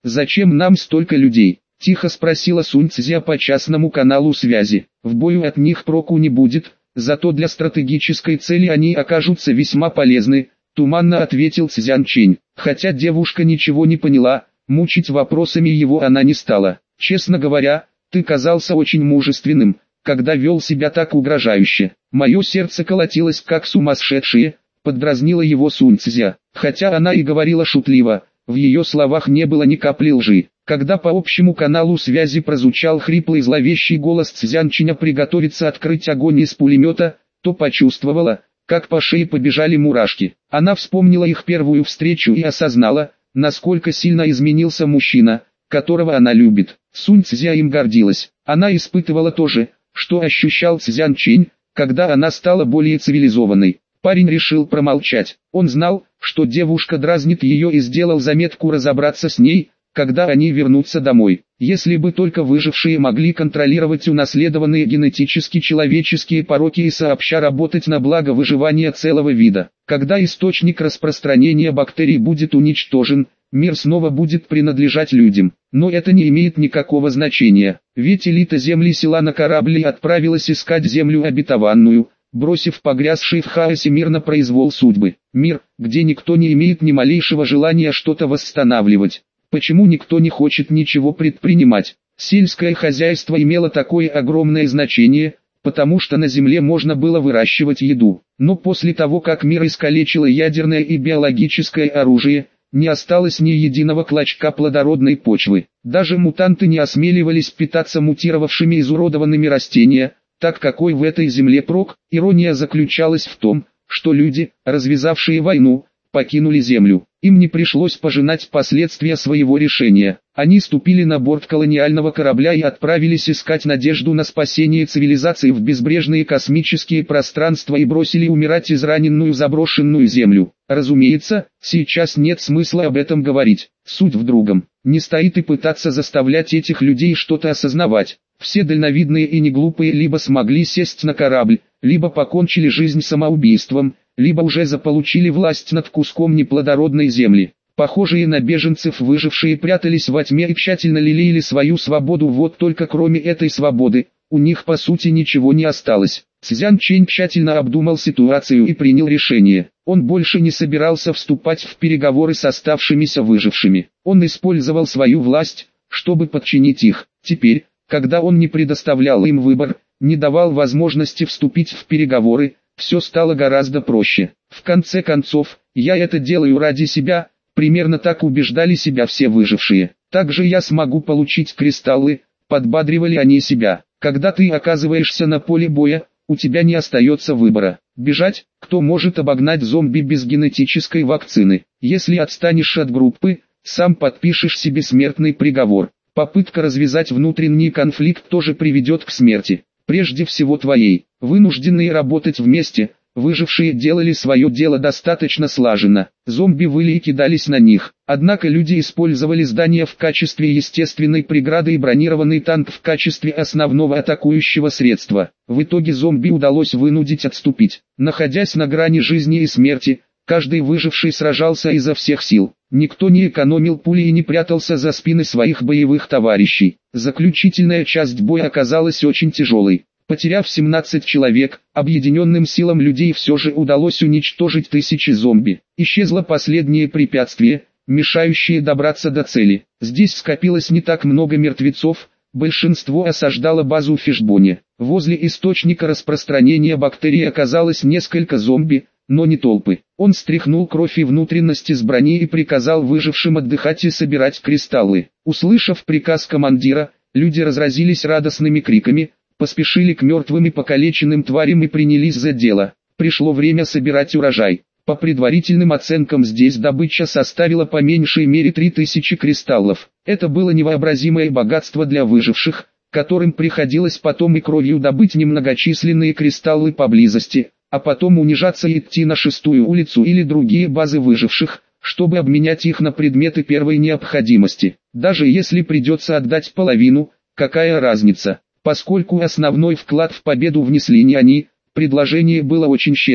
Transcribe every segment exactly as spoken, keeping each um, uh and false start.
«Зачем нам столько людей?» – тихо спросила Сунь Цзя по частному каналу связи. «В бою от них проку не будет, зато для стратегической цели они окажутся весьма полезны», – туманно ответил Цзян Чэнь. Хотя девушка ничего не поняла, мучить вопросами его она не стала. «Честно говоря, ты казался очень мужественным, когда вел себя так угрожающе. Мое сердце колотилось как сумасшедшее», – поддразнила его Сунь Цзя. Хотя она и говорила шутливо, в ее словах не было ни капли лжи. Когда по общему каналу связи прозвучал хриплый зловещий голос Цзян Чэня приготовиться открыть огонь из пулемета, то почувствовала, как по шее побежали мурашки. Она вспомнила их первую встречу и осознала, насколько сильно изменился мужчина, которого она любит. Сунь Цзя им гордилась. Она испытывала то же, что ощущал Цзян Чэнь, когда она стала более цивилизованной. Парень решил промолчать. Он знал, что девушка дразнит ее и сделал заметку разобраться с ней, когда они вернутся домой. Если бы только выжившие могли контролировать унаследованные генетически человеческие пороки и сообща работать на благо выживания целого вида. Когда источник распространения бактерий будет уничтожен, мир снова будет принадлежать людям. Но это не имеет никакого значения, ведь элита земли села на корабле отправилась искать землю обетованную, бросив погрязший в хаосе мир на произвол судьбы. Мир, где никто не имеет ни малейшего желания что-то восстанавливать. Почему никто не хочет ничего предпринимать? Сельское хозяйство имело такое огромное значение, потому что на земле можно было выращивать еду. Но после того, как мир искалечило ядерное и биологическое оружие, не осталось ни единого клочка плодородной почвы. Даже мутанты не осмеливались питаться мутировавшими изуродованными растениями. Так какой в этой земле прок? Ирония заключалась в том, что люди, развязавшие войну, покинули землю. Им не пришлось пожинать последствия своего решения. Они ступили на борт колониального корабля и отправились искать надежду на спасение цивилизации в безбрежные космические пространства и бросили умирать израненную заброшенную землю. Разумеется, сейчас нет смысла об этом говорить. Суть в другом. Не стоит и пытаться заставлять этих людей что-то осознавать. Все дальновидные и неглупые либо смогли сесть на корабль, либо покончили жизнь самоубийством, либо уже заполучили власть над куском неплодородной земли. Похожие на беженцев выжившие прятались во тьме и тщательно лелеяли свою свободу, вот только кроме этой свободы, у них по сути ничего не осталось. Цзян Чэнь тщательно обдумал ситуацию и принял решение. Он больше не собирался вступать в переговоры с оставшимися выжившими. Он использовал свою власть, чтобы подчинить их. Теперь, когда он не предоставлял им выбор, не давал возможности вступить в переговоры, все стало гораздо проще. В конце концов, я это делаю ради себя, примерно так убеждали себя все выжившие. Также я смогу получить кристаллы, подбадривали они себя. Когда ты оказываешься на поле боя, у тебя не остается выбора. Бежать, кто может обогнать зомби без генетической вакцины. Если отстанешь от группы, сам подпишешь себе смертный приговор. Попытка развязать внутренний конфликт тоже приведет к смерти. Прежде всего твоей. Вынужденные работать вместе, выжившие делали свое дело достаточно слаженно. Зомби выли и кидались на них. Однако люди использовали здания в качестве естественной преграды и бронированный танк в качестве основного атакующего средства. В итоге зомби удалось вынудить отступить. Находясь на грани жизни и смерти, каждый выживший сражался изо всех сил. Никто не экономил пули и не прятался за спины своих боевых товарищей. Заключительная часть боя оказалась очень тяжелой. Потеряв семнадцать человек, объединенным силам людей все же удалось уничтожить тысячи зомби. Исчезло последнее препятствие, мешающее добраться до цели. Здесь скопилось не так много мертвецов, большинство осаждало базу в Фишбоне. Возле источника распространения бактерий оказалось несколько зомби, но не толпы. Он стряхнул кровь и внутренности с брони и приказал выжившим отдыхать и собирать кристаллы. Услышав приказ командира, люди разразились радостными криками, поспешили к мертвым и покалеченным тварям и принялись за дело. Пришло время собирать урожай. По предварительным оценкам здесь добыча составила по меньшей мере три тысячи кристаллов. Это было невообразимое богатство для выживших, которым приходилось потом и кровью добыть немногочисленные кристаллы поблизости, а потом унижаться и идти на шестую улицу или другие базы выживших, чтобы обменять их на предметы первой необходимости. Даже если придется отдать половину, какая разница? Поскольку основной вклад в победу внесли не они, предложение было очень щедрым.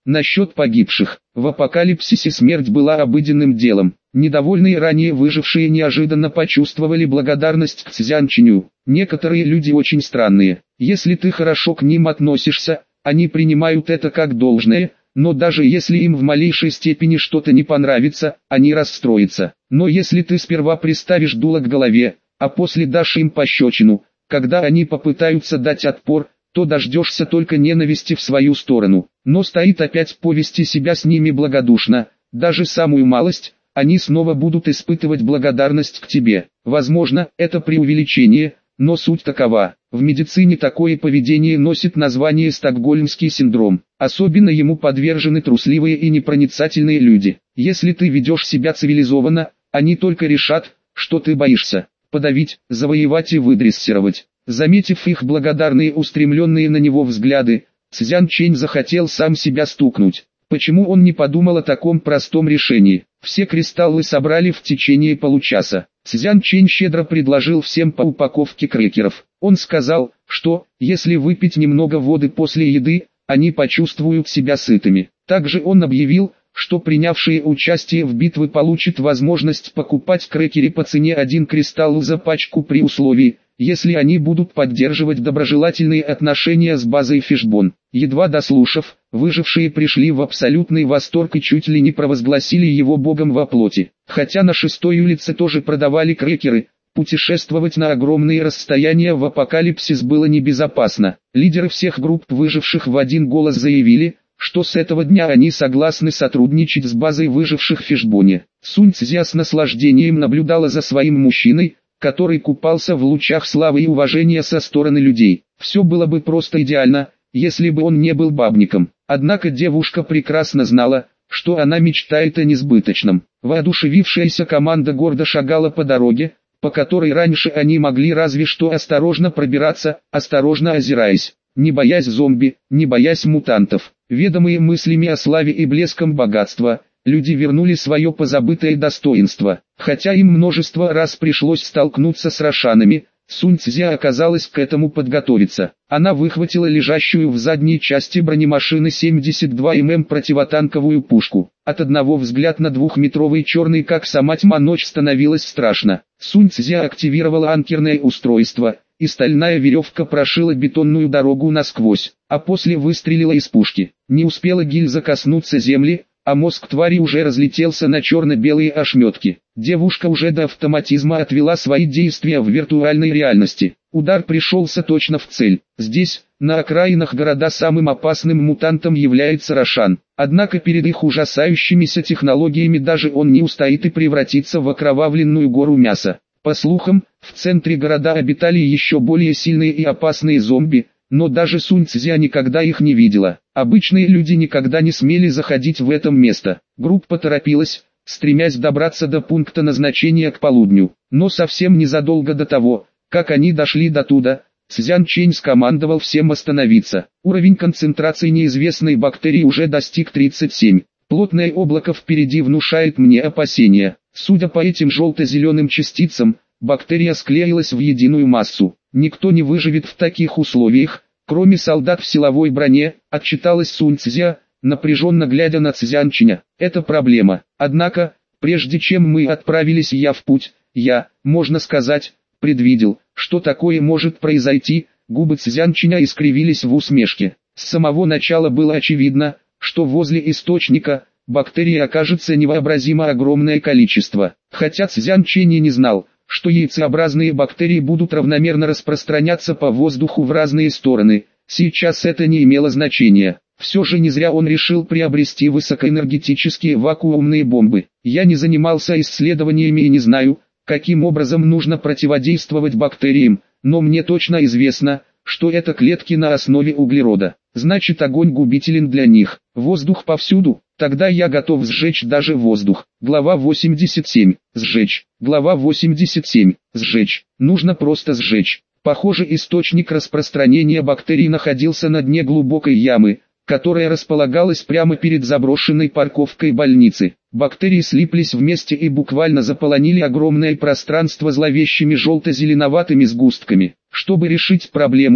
Насчет погибших. В апокалипсисе смерть была обыденным делом. Недовольные ранее выжившие неожиданно почувствовали благодарность к Цзянчиню. Некоторые люди очень странные. Если ты хорошо к ним относишься, они принимают это как должное, но даже если им в малейшей степени что-то не понравится, они расстроятся. Но если ты сперва приставишь дуло к голове, а после дашь им пощечину, когда они попытаются дать отпор, то дождешься только ненависти в свою сторону. Но стоит опять повести себя с ними благодушно, даже самую малость, они снова будут испытывать благодарность к тебе. Возможно, это преувеличение, но суть такова. В медицине такое поведение носит название стокгольмский синдром. Особенно ему подвержены трусливые и непроницательные люди. Если ты ведешь себя цивилизованно, они только решат, что ты боишься. Подавить, завоевать и выдрессировать. Заметив их благодарные устремленные на него взгляды, Цзян Чэнь захотел сам себя стукнуть. Почему он не подумал о таком простом решении? Все кристаллы собрали в течение получаса. Цзян Чэнь щедро предложил всем по упаковке крекеров. Он сказал, что, если выпить немного воды после еды, они почувствуют себя сытыми. Также он объявил, что принявшие участие в битве получат возможность покупать крекеры по цене один кристалл за пачку при условии, если они будут поддерживать доброжелательные отношения с базой Фишбон. Едва дослушав, выжившие пришли в абсолютный восторг и чуть ли не провозгласили его богом во плоти. Хотя на шестой улице тоже продавали крекеры, путешествовать на огромные расстояния в апокалипсис было небезопасно. Лидеры всех групп выживших в один голос заявили, что с этого дня они согласны сотрудничать с базой выживших в Фишбоне. Сунь Цзя с наслаждением наблюдала за своим мужчиной, который купался в лучах славы и уважения со стороны людей. Все было бы просто идеально, если бы он не был бабником. Однако девушка прекрасно знала, что она мечтает о несбыточном. Воодушевившаяся команда гордо шагала по дороге, по которой раньше они могли разве что осторожно пробираться, осторожно озираясь, не боясь зомби, не боясь мутантов. Ведомые мыслями о славе и блеском богатства, люди вернули свое позабытое достоинство. Хотя им множество раз пришлось столкнуться с рошанами, Сунь Цзя оказалась к этому подготовиться. Она выхватила лежащую в задней части бронемашины семьдесят два миллиметра противотанковую пушку. От одного взгляда на двухметровый черный как сама тьма ночь становилось страшно. Сунь Цзя активировала анкерное устройство, и стальная веревка прошила бетонную дорогу насквозь, а после выстрелила из пушки. Не успела гильза коснуться земли, а мозг твари уже разлетелся на черно-белые ошметки. Девушка уже до автоматизма отвела свои действия в виртуальной реальности. Удар пришелся точно в цель. Здесь, на окраинах города, самым опасным мутантом является Рошан. Однако перед их ужасающимися технологиями даже он не устоит и превратится в окровавленную гору мяса. По слухам, в центре города обитали еще более сильные и опасные зомби, но даже Сунь Цзя никогда их не видела. Обычные люди никогда не смели заходить в это место. Группа торопилась, стремясь добраться до пункта назначения к полудню. Но совсем незадолго до того, как они дошли до туда, Цзян Чэнь скомандовал всем остановиться. Уровень концентрации неизвестной бактерии уже достиг тридцать семь. Плотное облако впереди внушает мне опасения. Судя по этим желто-зеленым частицам, бактерия склеилась в единую массу. Никто не выживет в таких условиях, кроме солдат в силовой броне, отчиталась Сунь Цзя, напряженно глядя на Цзянчиня. Это проблема. Однако, прежде чем мы отправились я в путь, я, можно сказать, предвидел, что такое может произойти. Губы Цзянчиня искривились в усмешке. С самого начала было очевидно, что возле источника бактерий окажется невообразимо огромное количество. Хотя Цзянчинь и не знал, что яйцеобразные бактерии будут равномерно распространяться по воздуху в разные стороны, сейчас это не имело значения. Все же не зря он решил приобрести высокоэнергетические вакуумные бомбы. Я не занимался исследованиями и не знаю, каким образом нужно противодействовать бактериям, но мне точно известно, что это клетки на основе углерода. Значит, огонь губителен для них. Воздух повсюду, тогда я готов сжечь даже воздух. Глава восемьдесят семь. Сжечь. Глава восемьдесят семь. Сжечь. Нужно просто сжечь. Похоже, источник распространения бактерий находился на дне глубокой ямы, которая располагалась прямо перед заброшенной парковкой больницы. Бактерии слиплись вместе и буквально заполонили огромное пространство зловещими желто-зеленоватыми сгустками. Чтобы решить проблему,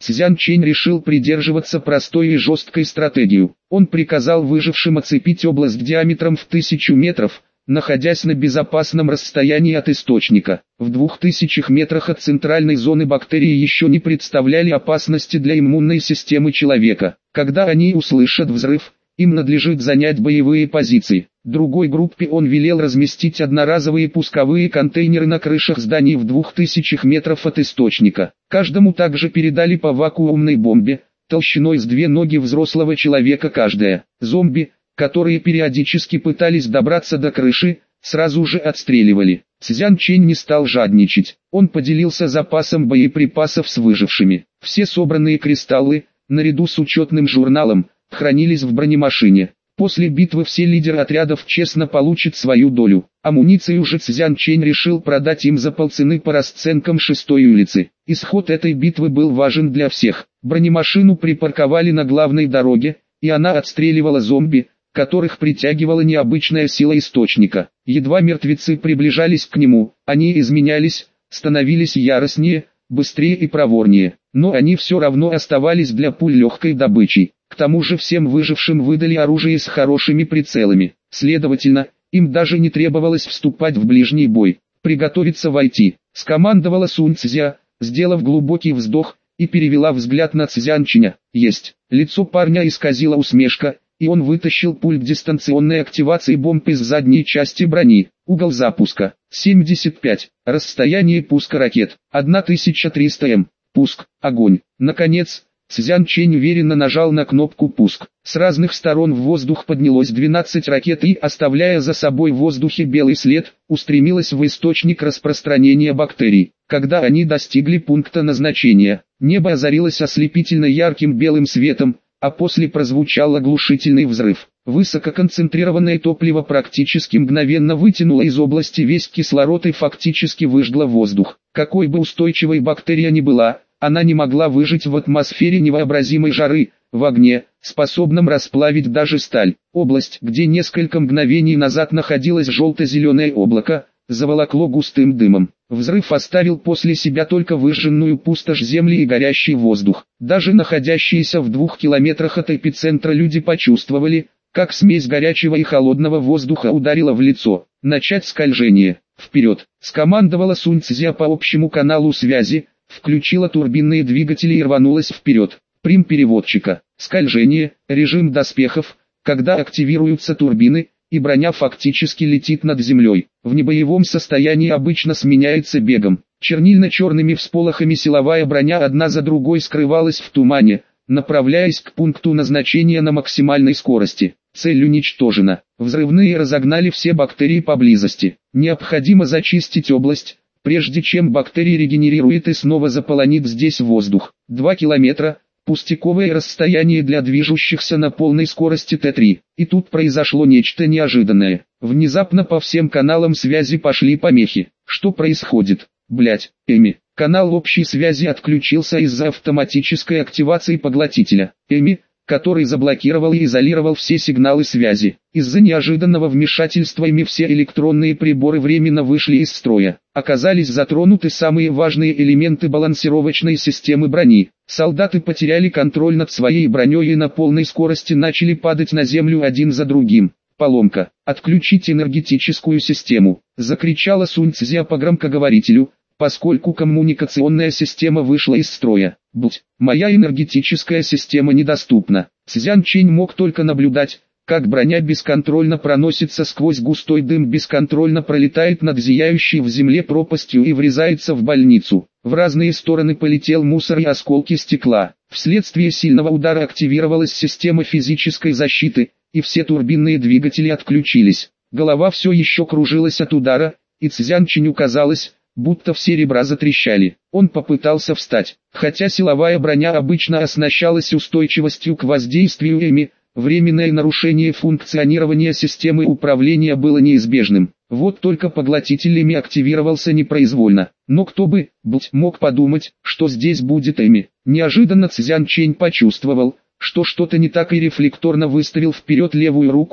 Цзян Чэнь решил придерживаться простой и жесткой стратегии. Он приказал выжившим оцепить область диаметром в тысячу метров, находясь на безопасном расстоянии от источника. В двух тысячах метрах от центральной зоны бактерии еще не представляли опасности для иммунной системы человека. Когда они услышат взрыв, им надлежит занять боевые позиции. Другой группе он велел разместить одноразовые пусковые контейнеры на крышах зданий в двух тысячах метров от источника. Каждому также передали по вакуумной бомбе, толщиной с две ноги взрослого человека каждая. Зомби, которые периодически пытались добраться до крыши, сразу же отстреливали. Цзян Чэнь не стал жадничать. Он поделился запасом боеприпасов с выжившими. Все собранные кристаллы, наряду с учетным журналом, хранились в бронемашине. После битвы все лидеры отрядов честно получат свою долю. Амуницию же Цзян Чэнь решил продать им за полцены по расценкам шестой улицы. Исход этой битвы был важен для всех. Бронемашину припарковали на главной дороге, и она отстреливала зомби, которых притягивала необычная сила источника. Едва мертвецы приближались к нему, они изменялись, становились яростнее, быстрее и проворнее. Но они все равно оставались для пуль легкой добычей. К тому же всем выжившим выдали оружие с хорошими прицелами. Следовательно, им даже не требовалось вступать в ближний бой. «Приготовиться войти», — скомандовала Сунь Цзя, сделав глубокий вздох, и перевела взгляд на Цзян Чэня. «Есть». Лицо парня исказила усмешка, и он вытащил пульт дистанционной активации бомб из задней части брони. Угол запуска семьдесят пять. Расстояние пуска ракет тысяча триста метров. Пуск. Огонь. Наконец, Цзян Чэнь уверенно нажал на кнопку «Пуск». С разных сторон в воздух поднялось двенадцать ракет и, оставляя за собой в воздухе белый след, устремилась в источник распространения бактерий. Когда они достигли пункта назначения, небо озарилось ослепительно ярким белым светом, а после прозвучал оглушительный взрыв. Высококонцентрированное топливо практически мгновенно вытянуло из области весь кислород и фактически выжгло воздух. Какой бы устойчивой бактерия ни была, она не могла выжить в атмосфере невообразимой жары, в огне, способном расплавить даже сталь. Область, где несколько мгновений назад находилось желто-зеленое облако, заволокло густым дымом. Взрыв оставил после себя только выжженную пустошь земли и горящий воздух. Даже находящиеся в двух километрах от эпицентра люди почувствовали, как смесь горячего и холодного воздуха ударила в лицо. «Начать скольжение. Вперед!» — скомандовала Сунь Цзя по общему каналу связи, включила турбинные двигатели и рванулась вперед. Прим переводчика. Скольжение, режим доспехов, когда активируются турбины, и броня фактически летит над землей. В небоевом состоянии обычно сменяется бегом. Чернильно-черными всполохами силовая броня одна за другой скрывалась в тумане, направляясь к пункту назначения на максимальной скорости. Цель уничтожена. Взрывные разогнали все бактерии поблизости. Необходимо зачистить область, прежде чем бактерии регенерируют и снова заполонит здесь воздух. Два километра. Пустяковое расстояние для движущихся на полной скорости Т три. И тут произошло нечто неожиданное. Внезапно по всем каналам связи пошли помехи. Что происходит? Блять, Эми. Канал общей связи отключился из-за автоматической активации поглотителя. Эми, который заблокировал и изолировал все сигналы связи. Из-за неожиданного вмешательства Эми все электронные приборы временно вышли из строя. Оказались затронуты самые важные элементы балансировочной системы брони. Солдаты потеряли контроль над своей броней и на полной скорости начали падать на землю один за другим. Поломка. «Отключить энергетическую систему», — закричала Сунь Цзя по громкоговорителю, поскольку коммуникационная система вышла из строя. «Будь, моя энергетическая система недоступна». Цзян Чэнь мог только наблюдать, как броня бесконтрольно проносится сквозь густой дым, бесконтрольно пролетает над зияющей в земле пропастью и врезается в больницу. В разные стороны полетел мусор и осколки стекла. Вследствие сильного удара активировалась система физической защиты, и все турбинные двигатели отключились. Голова все еще кружилась от удара, и Цзян Чэню казалось, будто все ребра затрещали. Он попытался встать. Хотя силовая броня обычно оснащалась устойчивостью к воздействию Эми, временное нарушение функционирования системы управления было неизбежным. Вот только поглотитель Эми активировался непроизвольно. Но кто бы, блядь, мог подумать, что здесь будет Эми. Неожиданно Цзян Чэнь почувствовал, что что-то не так, и рефлекторно выставил вперед левую руку,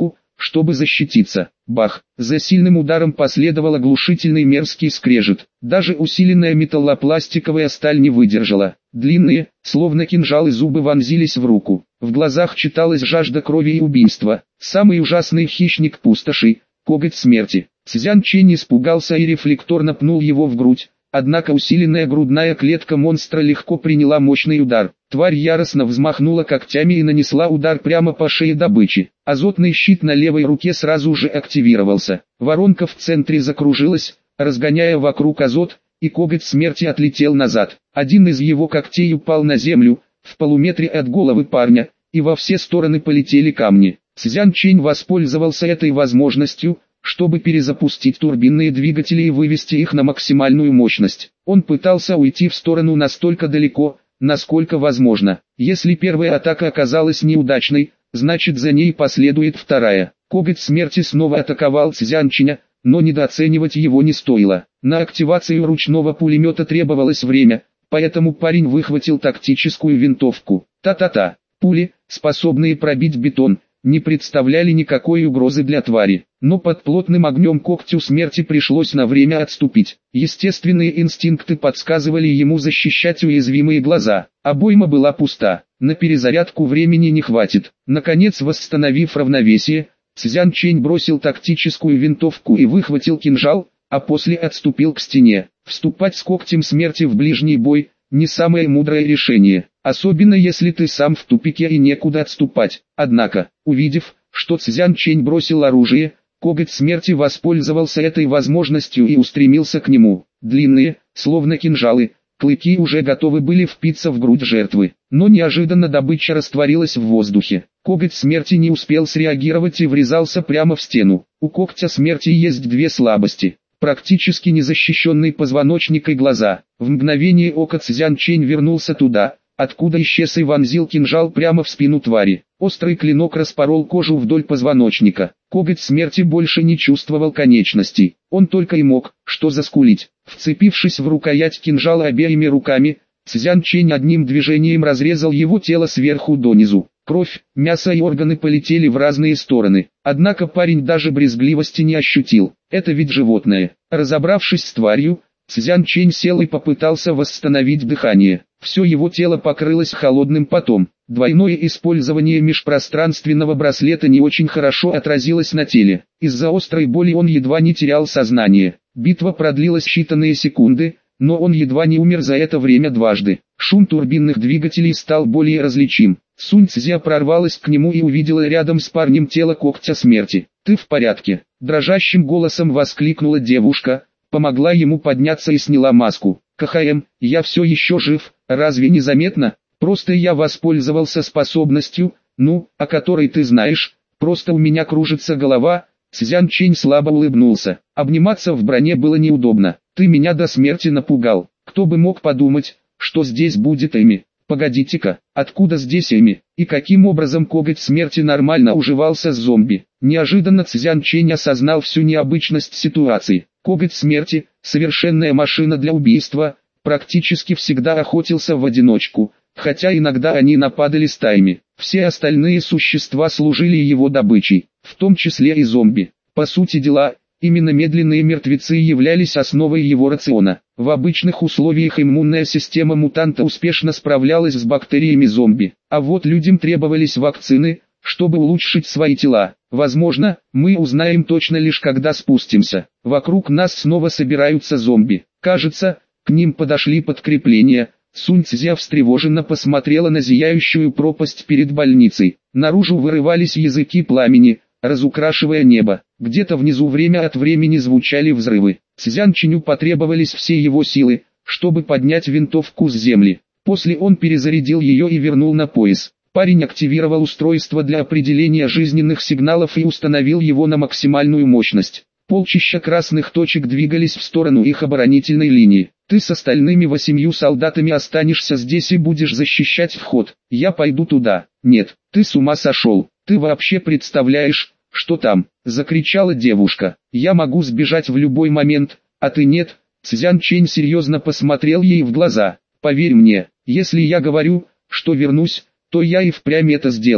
чтобы защититься. Бах! За сильным ударом последовал оглушительный мерзкий скрежет. Даже усиленная металлопластиковая сталь не выдержала. Длинные, словно кинжалы, зубы вонзились в руку. В глазах читалась жажда крови и убийства. Самый ужасный хищник пустоши, коготь смерти. Цзян Чэнь испугался и рефлекторно пнул его в грудь. Однако усиленная грудная клетка монстра легко приняла мощный удар. Тварь яростно взмахнула когтями и нанесла удар прямо по шее добычи. Азотный щит на левой руке сразу же активировался. Воронка в центре закружилась, разгоняя вокруг азот, и коготь смерти отлетел назад. Один из его когтей упал на землю, в полуметре от головы парня, и во все стороны полетели камни. Цзян Чэнь воспользовался этой возможностью, чтобы перезапустить турбинные двигатели и вывести их на максимальную мощность. Он пытался уйти в сторону настолько далеко, насколько возможно. Если первая атака оказалась неудачной, значит за ней последует вторая. Коготь смерти снова атаковал Цзян Чэня, но недооценивать его не стоило. На активацию ручного пулемета требовалось время, поэтому парень выхватил тактическую винтовку. Та-та-та. Пули, способные пробить бетон, не представляли никакой угрозы для твари, но под плотным огнем когтю смерти пришлось на время отступить. Естественные инстинкты подсказывали ему защищать уязвимые глаза. Обойма была пуста, на перезарядку времени не хватит. Наконец, восстановив равновесие, Цзян Чэнь бросил тактическую винтовку и выхватил кинжал, а после отступил к стене. Вступать с когтем смерти в ближний бой – не самое мудрое решение, особенно если ты сам в тупике и некуда отступать. Однако, увидев, что Цзян Чэнь бросил оружие, коготь смерти воспользовался этой возможностью и устремился к нему. Длинные, словно кинжалы, клыки уже готовы были впиться в грудь жертвы, но неожиданно добыча растворилась в воздухе. Коготь смерти не успел среагировать и врезался прямо в стену. У когтя смерти есть две слабости. Практически незащищенный позвоночник и глаза. В мгновение ока Цзян Чэнь вернулся туда, откуда исчез, и вонзил кинжал прямо в спину твари. Острый клинок распорол кожу вдоль позвоночника. Коготь смерти больше не чувствовал конечностей. Он только и мог, что заскулить. Вцепившись в рукоять кинжала обеими руками, Цзян Чэнь одним движением разрезал его тело сверху донизу. Кровь, мясо и органы полетели в разные стороны. Однако парень даже брезгливости не ощутил. Это ведь животное. Разобравшись с тварью, Цзян Чэнь сел и попытался восстановить дыхание. Все его тело покрылось холодным потом. Двойное использование межпространственного браслета не очень хорошо отразилось на теле. Из-за острой боли он едва не терял сознание. Битва продлилась считанные секунды, но он едва не умер за это время дважды. Шум турбинных двигателей стал более различим. Сунь Цзя прорвалась к нему и увидела рядом с парнем тело когтя смерти. «Ты в порядке?» – дрожащим голосом воскликнула девушка, помогла ему подняться и сняла маску. «КХМ, я все еще жив, разве не заметно? Просто я воспользовался способностью, ну, о которой ты знаешь, просто у меня кружится голова». Цзян Чэнь слабо улыбнулся. Обниматься в броне было неудобно. «Ты меня до смерти напугал. Кто бы мог подумать, что здесь будет Эми? Погодите-ка, откуда здесь Эми? И каким образом коготь смерти нормально уживался с зомби?» Неожиданно Цзян Чэнь осознал всю необычность ситуации. Коготь смерти, совершенная машина для убийства, практически всегда охотился в одиночку, хотя иногда они нападали стаями. Все остальные существа служили его добычей, в том числе и зомби. По сути дела, именно медленные мертвецы являлись основой его рациона. В обычных условиях иммунная система мутанта успешно справлялась с бактериями зомби, а вот людям требовались вакцины, чтобы улучшить свои тела. Возможно, мы узнаем точно лишь когда спустимся. Вокруг нас снова собираются зомби. Кажется, к ним подошли подкрепления. Сунь Цзя встревоженно посмотрела на зияющую пропасть перед больницей. Наружу вырывались языки пламени, разукрашивая небо. Где-то внизу время от времени звучали взрывы. Цзян Чэню потребовались все его силы, чтобы поднять винтовку с земли. После он перезарядил ее и вернул на пояс. Парень активировал устройство для определения жизненных сигналов и установил его на максимальную мощность. Полчища красных точек двигались в сторону их оборонительной линии. «Ты с остальными восемью солдатами останешься здесь и будешь защищать вход. Я пойду туда». «Нет, ты с ума сошел. Ты вообще представляешь, что там?» – закричала девушка. «Я могу сбежать в любой момент, а ты нет». Цзян Чэнь серьезно посмотрел ей в глаза. «Поверь мне, если я говорю, что вернусь, то я и впрямь это сделаю.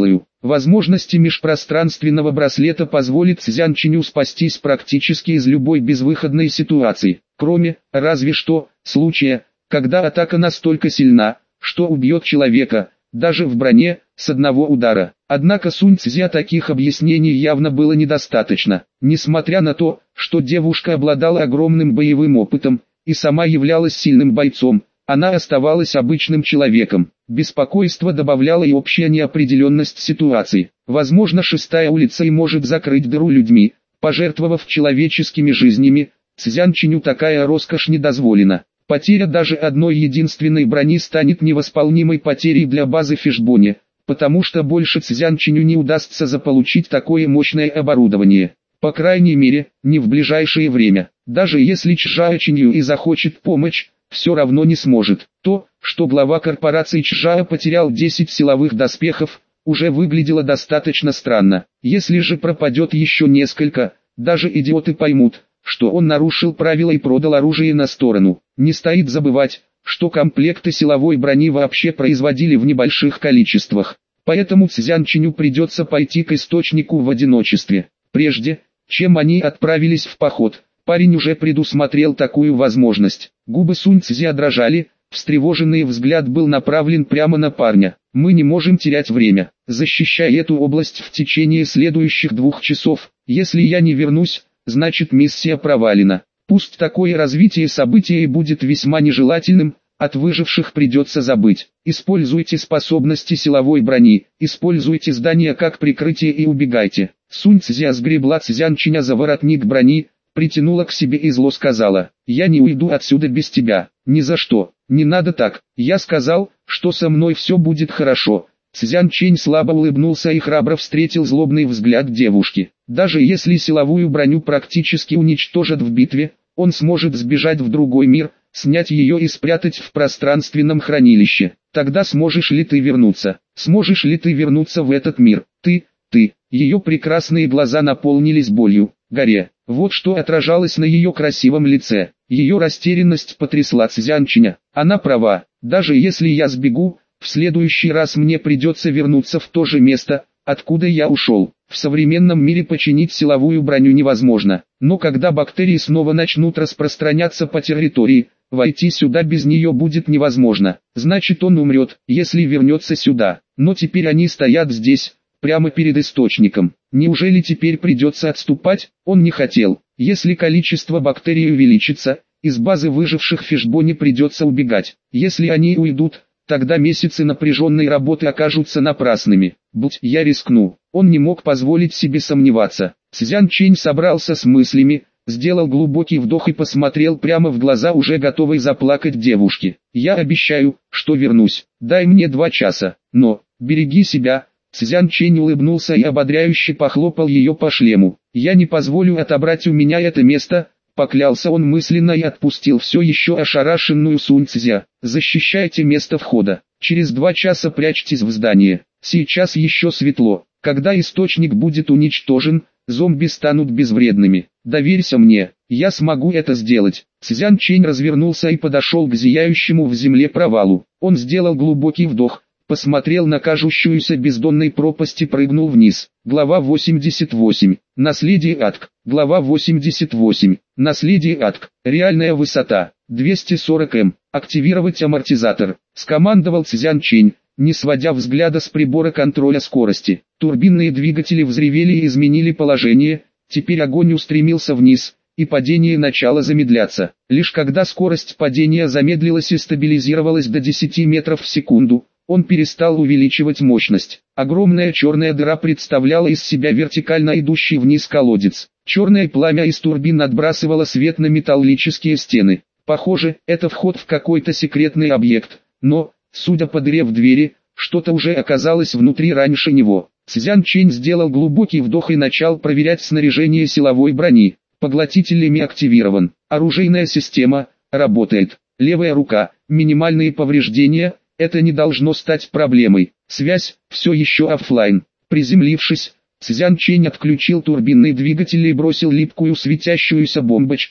Возможности межпространственного браслета позволит Цзян Чиню спастись практически из любой безвыходной ситуации, кроме, разве что, случая, когда атака настолько сильна, что убьет человека, даже в броне, с одного удара. Однако Сунь Цзя таких объяснений явно было недостаточно. Несмотря на то, что девушка обладала огромным боевым опытом, и сама являлась сильным бойцом, она оставалась обычным человеком. Беспокойство добавляло и общая неопределенность ситуации. Возможно, шестая улица и может закрыть дыру людьми, пожертвовав человеческими жизнями. Цзян Чиню такая роскошь не дозволена. Потеря даже одной единственной брони станет невосполнимой потерей для базы Фишбони, потому что больше Цзян Чиню не удастся заполучить такое мощное оборудование. По крайней мере, не в ближайшее время. Даже если Чжао Чиню и захочет помочь, все равно не сможет. То, что глава корпорации Чжао потерял десять силовых доспехов, уже выглядело достаточно странно. Если же пропадет еще несколько, даже идиоты поймут, что он нарушил правила и продал оружие на сторону. Не стоит забывать, что комплекты силовой брони вообще производили в небольших количествах. Поэтому Цзян Чиню придется пойти к источнику в одиночестве. Прежде, чем они отправились в поход, парень уже предусмотрел такую возможность. Губы Сунь Цзя дрожали, встревоженный взгляд был направлен прямо на парня. «Мы не можем терять время. Защищай эту область в течение следующих двух часов. Если я не вернусь, значит миссия провалена. Пусть такое развитие событий и будет весьма нежелательным, от выживших придется забыть. Используйте способности силовой брони, используйте здания как прикрытие и убегайте». Сунь Цзя сгребла Цзян Чиня за воротник брони, притянула к себе и зло сказала: «Я не уйду отсюда без тебя, ни за что, не надо так, я сказал, что со мной все будет хорошо». Цзян Чинь слабо улыбнулся и храбро встретил злобный взгляд девушки. Даже если силовую броню практически уничтожат в битве, он сможет сбежать в другой мир, снять ее и спрятать в пространственном хранилище. Тогда сможешь ли ты вернуться? Сможешь ли ты вернуться в этот мир? Ты, ты. Ее прекрасные глаза наполнились болью, горе. Вот что отражалось на ее красивом лице. Ее растерянность потрясла Цзян Чиня. Она права, даже если я сбегу, в следующий раз мне придется вернуться в то же место, откуда я ушел. В современном мире починить силовую броню невозможно, но когда бактерии снова начнут распространяться по территории, войти сюда без нее будет невозможно. Значит, он умрет, если вернется сюда. Но теперь они стоят здесь, прямо перед источником. Неужели теперь придется отступать? Он не хотел. Если количество бактерий увеличится, из базы выживших Фишбони придется убегать. Если они уйдут, тогда месяцы напряженной работы окажутся напрасными. Будь я рискну. Он не мог позволить себе сомневаться. Цзян Чинь собрался с мыслями, сделал глубокий вдох и посмотрел прямо в глаза уже готовой заплакать девушке. «Я обещаю, что вернусь. Дай мне два часа, но, береги себя». Цзян Чинь улыбнулся и ободряюще похлопал ее по шлему. «Я не позволю отобрать у меня это место», — поклялся он мысленно и отпустил все еще ошарашенную Сунь Цзя. «Защищайте место входа. Через два часа прячьтесь в здание. Сейчас еще светло. Когда источник будет уничтожен, зомби станут безвредными. Доверься мне, я смогу это сделать». Цзян Чинь развернулся и подошел к зияющему в земле провалу. Он сделал глубокий вдох, посмотрел на кажущуюся бездонной пропасть и прыгнул вниз. Глава восемьдесят восемь. Наследие Атк. Глава восемьдесят восемь. Наследие Атк. Реальная высота. двести сорок метров. Активировать амортизатор. Скомандовал Цзян Чинь, не сводя взгляда с прибора контроля скорости. Турбинные двигатели взревели и изменили положение, теперь огонь устремился вниз, и падение начало замедляться. Лишь когда скорость падения замедлилась и стабилизировалась до десяти метров в секунду, он перестал увеличивать мощность. Огромная черная дыра представляла из себя вертикально идущий вниз колодец. Черное пламя из турбин отбрасывало свет на металлические стены. Похоже, это вход в какой-то секретный объект, но, судя по дыре в двери, что-то уже оказалось внутри раньше него. Цзян Чинь сделал глубокий вдох и начал проверять снаряжение силовой брони. Поглотителями активирован. Оружейная система работает. Левая рука, минимальные повреждения, это не должно стать проблемой. Связь, все еще оффлайн. Приземлившись, Цзян Чинь отключил турбинные двигатели и бросил липкую светящуюся бомбочку,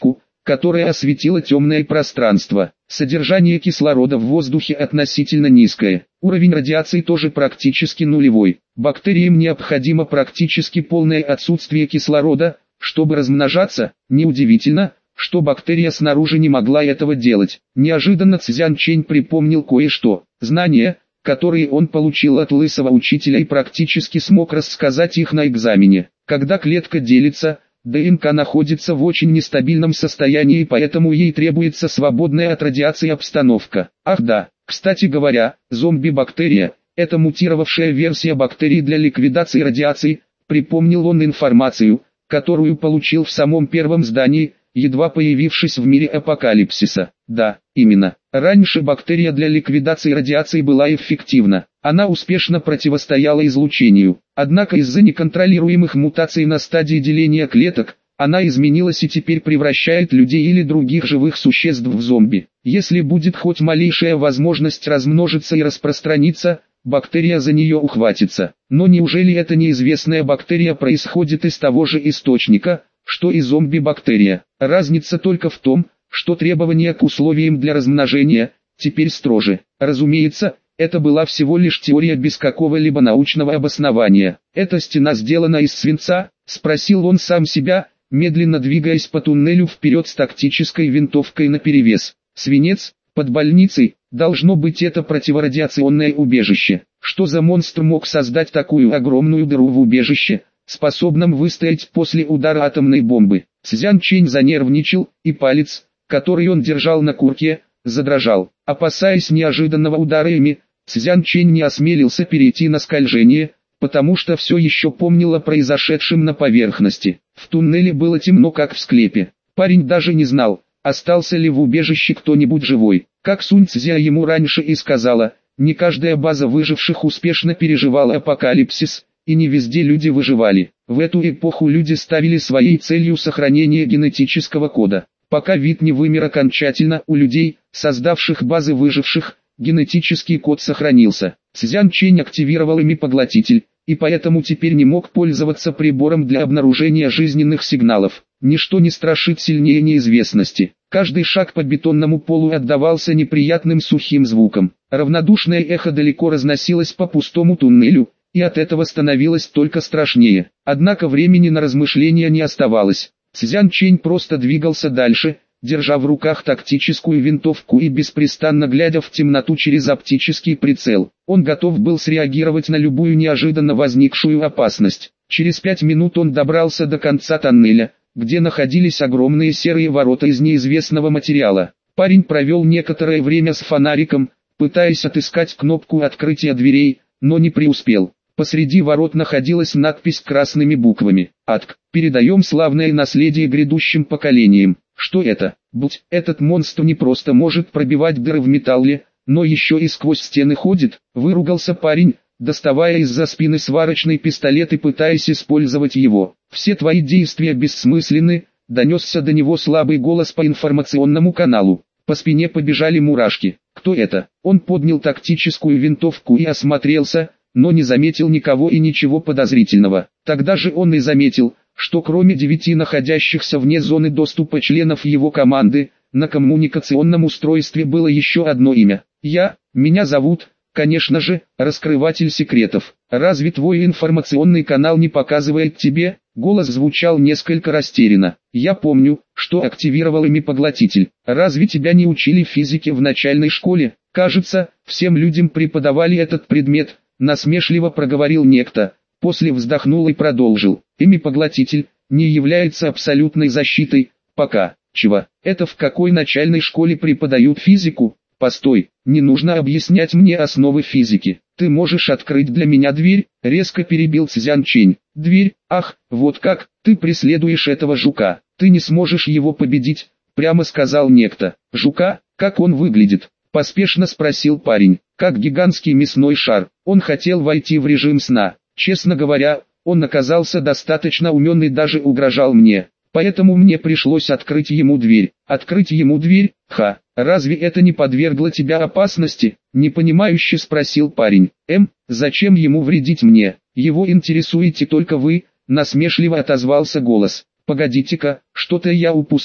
которая осветила темное пространство. Содержание кислорода в воздухе относительно низкое. Уровень радиации тоже практически нулевой. Бактериям необходимо практически полное отсутствие кислорода, чтобы размножаться. Неудивительно, что бактерия снаружи не могла этого делать. Неожиданно Цзян Чэнь припомнил кое-что. Знания, которые он получил от лысого учителя, и практически смог рассказать их на экзамене. Когда клетка делится, ДНК находится в очень нестабильном состоянии, и поэтому ей требуется свободная от радиации обстановка. Ах да, кстати говоря, зомби-бактерия – это мутировавшая версия бактерий для ликвидации радиации. Припомнил он информацию, которую получил в самом первом здании, едва появившись в мире апокалипсиса. Да, именно. Раньше бактерия для ликвидации радиации была эффективна. Она успешно противостояла излучению. Однако из-за неконтролируемых мутаций на стадии деления клеток, она изменилась и теперь превращает людей или других живых существ в зомби. Если будет хоть малейшая возможность размножиться и распространиться, бактерия за нее ухватится. Но неужели эта неизвестная бактерия происходит из того же источника, что и зомби-бактерия? Разница только в том, что требования к условиям для размножения теперь строже. Разумеется, это была всего лишь теория без какого-либо научного обоснования. «Эта стена сделана из свинца?» – спросил он сам себя, медленно двигаясь по туннелю вперед с тактической винтовкой наперевес. Свинец, под больницей, должно быть, это противорадиационное убежище. Что за монстр мог создать такую огромную дыру в убежище, способном выстоять после удара атомной бомбы? Цзян Чэнь занервничал, и палец, который он держал на курке, задрожал. Опасаясь неожиданного удара ими, Цзян Чэнь не осмелился перейти на скольжение, потому что все еще помнил о произошедшем на поверхности. В туннеле было темно, как в склепе. Парень даже не знал, остался ли в убежище кто-нибудь живой. Как Сунь Цзя ему раньше и сказала, не каждая база выживших успешно переживала апокалипсис, и не везде люди выживали. В эту эпоху люди ставили своей целью сохранение генетического кода. Пока вид не вымер окончательно, у людей, создавших базы выживших, генетический код сохранился. Цзян Чэнь активировал ими поглотитель, и поэтому теперь не мог пользоваться прибором для обнаружения жизненных сигналов. Ничто не страшит сильнее неизвестности. Каждый шаг по бетонному полу отдавался неприятным сухим звуком. Равнодушное эхо далеко разносилось по пустому туннелю, и от этого становилось только страшнее. Однако времени на размышления не оставалось. Цзян Чэнь просто двигался дальше, держа в руках тактическую винтовку и беспрестанно глядя в темноту через оптический прицел. Он готов был среагировать на любую неожиданно возникшую опасность. Через пять минут он добрался до конца тоннеля, где находились огромные серые ворота из неизвестного материала. Парень провел некоторое время с фонариком, пытаясь отыскать кнопку открытия дверей, но не преуспел. Посреди ворот находилась надпись красными буквами: «АТК. Передаем славное наследие грядущим поколениям». Что это? Будь этот монстр не просто может пробивать дыры в металле, но еще и сквозь стены ходит, выругался парень, доставая из-за спины сварочный пистолет и пытаясь использовать его. «Все твои действия бессмысленны», — донесся до него слабый голос по информационному каналу. По спине побежали мурашки. Кто это? Он поднял тактическую винтовку и осмотрелся, но не заметил никого и ничего подозрительного. Тогда же он и заметил, что кроме девяти находящихся вне зоны доступа членов его команды, на коммуникационном устройстве было еще одно имя. «Я, меня зовут, конечно же, раскрыватель секретов. Разве твой информационный канал не показывает тебе?» Голос звучал несколько растерянно. «Я помню, что активировал ими поглотитель. Разве тебя не учили физике в начальной школе? Кажется, всем людям преподавали этот предмет», насмешливо проговорил некто. После вздохнул и продолжил. «Ими поглотитель не является абсолютной защитой, пока». «Чего? Это в какой начальной школе преподают физику?» «Постой, не нужно объяснять мне основы физики. Ты можешь открыть для меня дверь?» Резко перебил Цзян Чэнь. «Дверь? Ах, вот как, ты преследуешь этого жука. Ты не сможешь его победить», прямо сказал некто. «Жука? Как он выглядит?» Поспешно спросил парень. «Как гигантский мясной шар». Он хотел войти в режим сна. Честно говоря, он оказался достаточно умен и даже угрожал мне. Поэтому мне пришлось открыть ему дверь. Открыть ему дверь? Ха, разве это не подвергло тебя опасности? Непонимающе спросил парень. Эм, зачем ему вредить мне? Его интересуете только вы, насмешливо отозвался голос. Погодите-ка, что-то я упустил.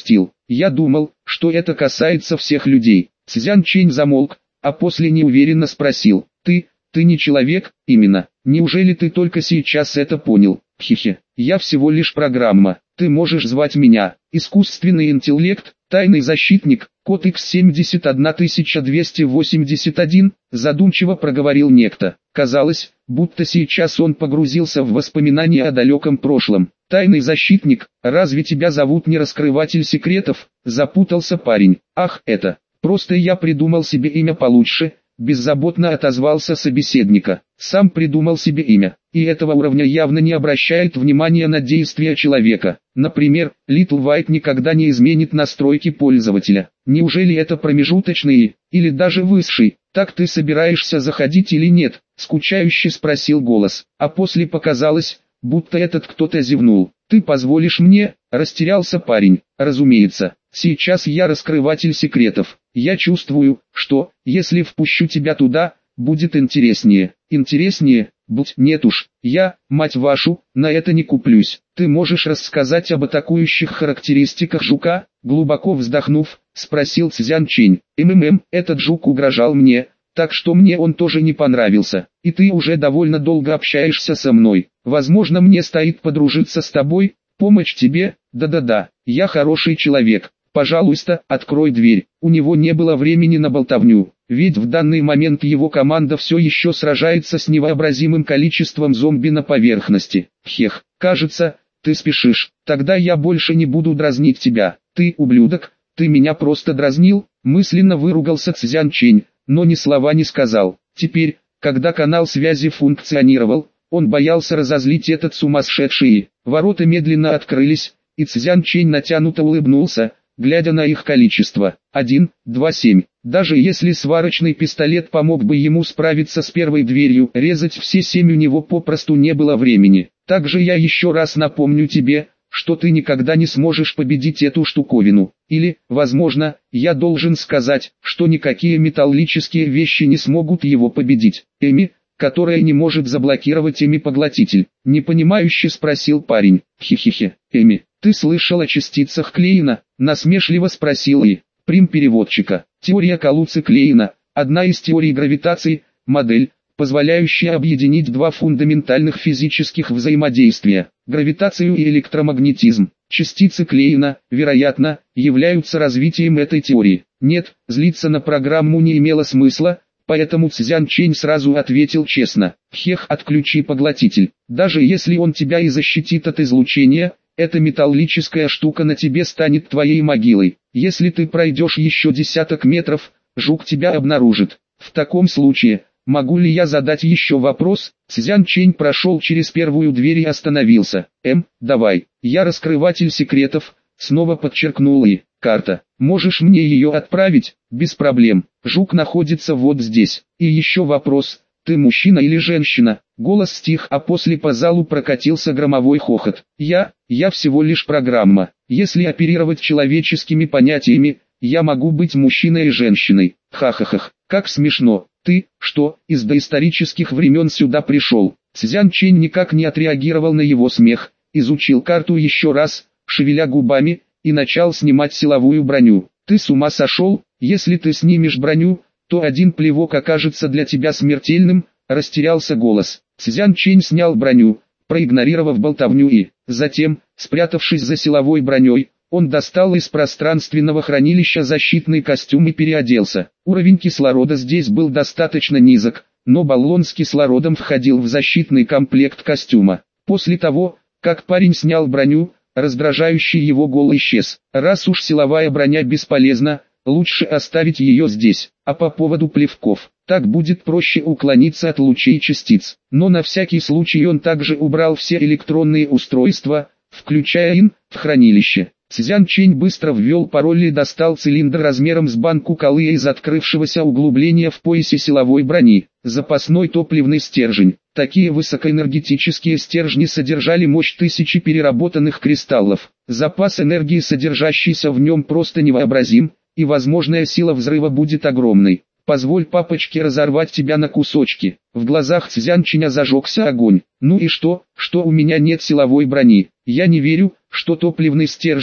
Я думал, что это касается всех людей. Цзян Чэнь замолк, а после неуверенно спросил, ты, ты не человек, именно, неужели ты только сейчас это понял? Хе-хе, я всего лишь программа, ты можешь звать меня, искусственный интеллект, тайный защитник, код икс семь один два восемь один, задумчиво проговорил некто. Казалось, будто сейчас он погрузился в воспоминания о далеком прошлом. Тайный защитник, разве тебя зовут не раскрыватель секретов? Запутался парень. Ах, это, просто я придумал себе имя получше. Беззаботно отозвался собеседника. Сам придумал себе имя, и этого уровня явно не обращает внимания на действия человека. Например, Little White никогда не изменит настройки пользователя. Неужели это промежуточный, или даже высший? Так ты собираешься заходить или нет? Скучающе спросил голос, а после показалось, будто этот кто-то зевнул. Ты позволишь мне? Растерялся парень. Разумеется, сейчас я раскрыватель секретов. Я чувствую, что, если впущу тебя туда, будет интереснее. Интереснее? Будь, нет уж, я, мать вашу, на это не куплюсь. Ты можешь рассказать об атакующих характеристиках жука? Глубоко вздохнув, спросил Цзян Чэнь. МММ, этот жук угрожал мне, так что мне он тоже не понравился. И ты уже довольно долго общаешься со мной. Возможно, мне стоит подружиться с тобой, помочь тебе? Да-да-да, я хороший человек. Пожалуйста, открой дверь. У него не было времени на болтовню, ведь в данный момент его команда все еще сражается с невообразимым количеством зомби на поверхности. Хех, кажется, ты спешишь. Тогда я больше не буду дразнить тебя. Ты, ублюдок, ты меня просто дразнил, мысленно выругался Цзян Чэнь, но ни слова не сказал. Теперь, когда канал связи функционировал, он боялся разозлить этот сумасшедший. Ворота медленно открылись, и Цзян Чэнь натянуто улыбнулся, глядя на их количество. Один, два, семь. Даже если сварочный пистолет помог бы ему справиться с первой дверью, резать все семь у него попросту не было времени. Также я еще раз напомню тебе, что ты никогда не сможешь победить эту штуковину. Или, возможно, я должен сказать, что никакие металлические вещи не смогут его победить. Эми, которая не может заблокировать Эми-поглотитель. Непонимающе спросил парень. Хе-хе-хе. Эми, ты слышал о частицах Клейна? Насмешливо спросил И. Прим переводчика. Теория Калуцы-Клейна, одна из теорий гравитации, модель, позволяющая объединить два фундаментальных физических взаимодействия, гравитацию и электромагнетизм. Частицы Клейна, вероятно, являются развитием этой теории. Нет, злиться на программу не имело смысла, поэтому Цзян Чэнь сразу ответил честно. Хех, отключи поглотитель. Даже если он тебя и защитит от излучения, эта металлическая штука на тебе станет твоей могилой. Если ты пройдешь еще десяток метров, жук тебя обнаружит. В таком случае, могу ли я задать еще вопрос? Цзян Чэнь прошел через первую дверь и остановился. Эм, давай, я раскрыватель секретов, снова подчеркнул И. Карта, можешь мне ее отправить? Без проблем, жук находится вот здесь. И еще вопрос, ты мужчина или женщина? Голос стих, а после по залу прокатился громовой хохот. Я, я всего лишь программа. Если оперировать человеческими понятиями, я могу быть мужчиной и женщиной. Ха-ха-ха, как смешно. Ты, что, из доисторических времен сюда пришел? Цзян Чэнь никак не отреагировал на его смех, изучил карту еще раз, шевеля губами, и начал снимать силовую броню. Ты с ума сошел? Если ты снимешь броню, то один плевок окажется для тебя смертельным, растерялся голос. Цзян Чэнь снял броню, проигнорировав болтовню и, затем, спрятавшись за силовой броней, он достал из пространственного хранилища защитный костюм и переоделся. Уровень кислорода здесь был достаточно низок, но баллон с кислородом входил в защитный комплект костюма. После того, как парень снял броню, раздражающий его гол исчез. Раз уж силовая броня бесполезна, лучше оставить ее здесь. А по поводу плевков, так будет проще уклониться от лучей частиц. Но на всякий случай он также убрал все электронные устройства, включая ин, в хранилище. Цзян Чэнь быстро ввел пароль и достал цилиндр размером с банку колы из открывшегося углубления в поясе силовой брони. Запасной топливный стержень. Такие высокоэнергетические стержни содержали мощь тысячи переработанных кристаллов. Запас энергии, содержащийся в нем, просто невообразим, и возможная сила взрыва будет огромной. Позволь папочке разорвать тебя на кусочки. В глазах Цзян Чэня зажегся огонь. Ну и что, что у меня нет силовой брони? Я не верю, что топливный стержень,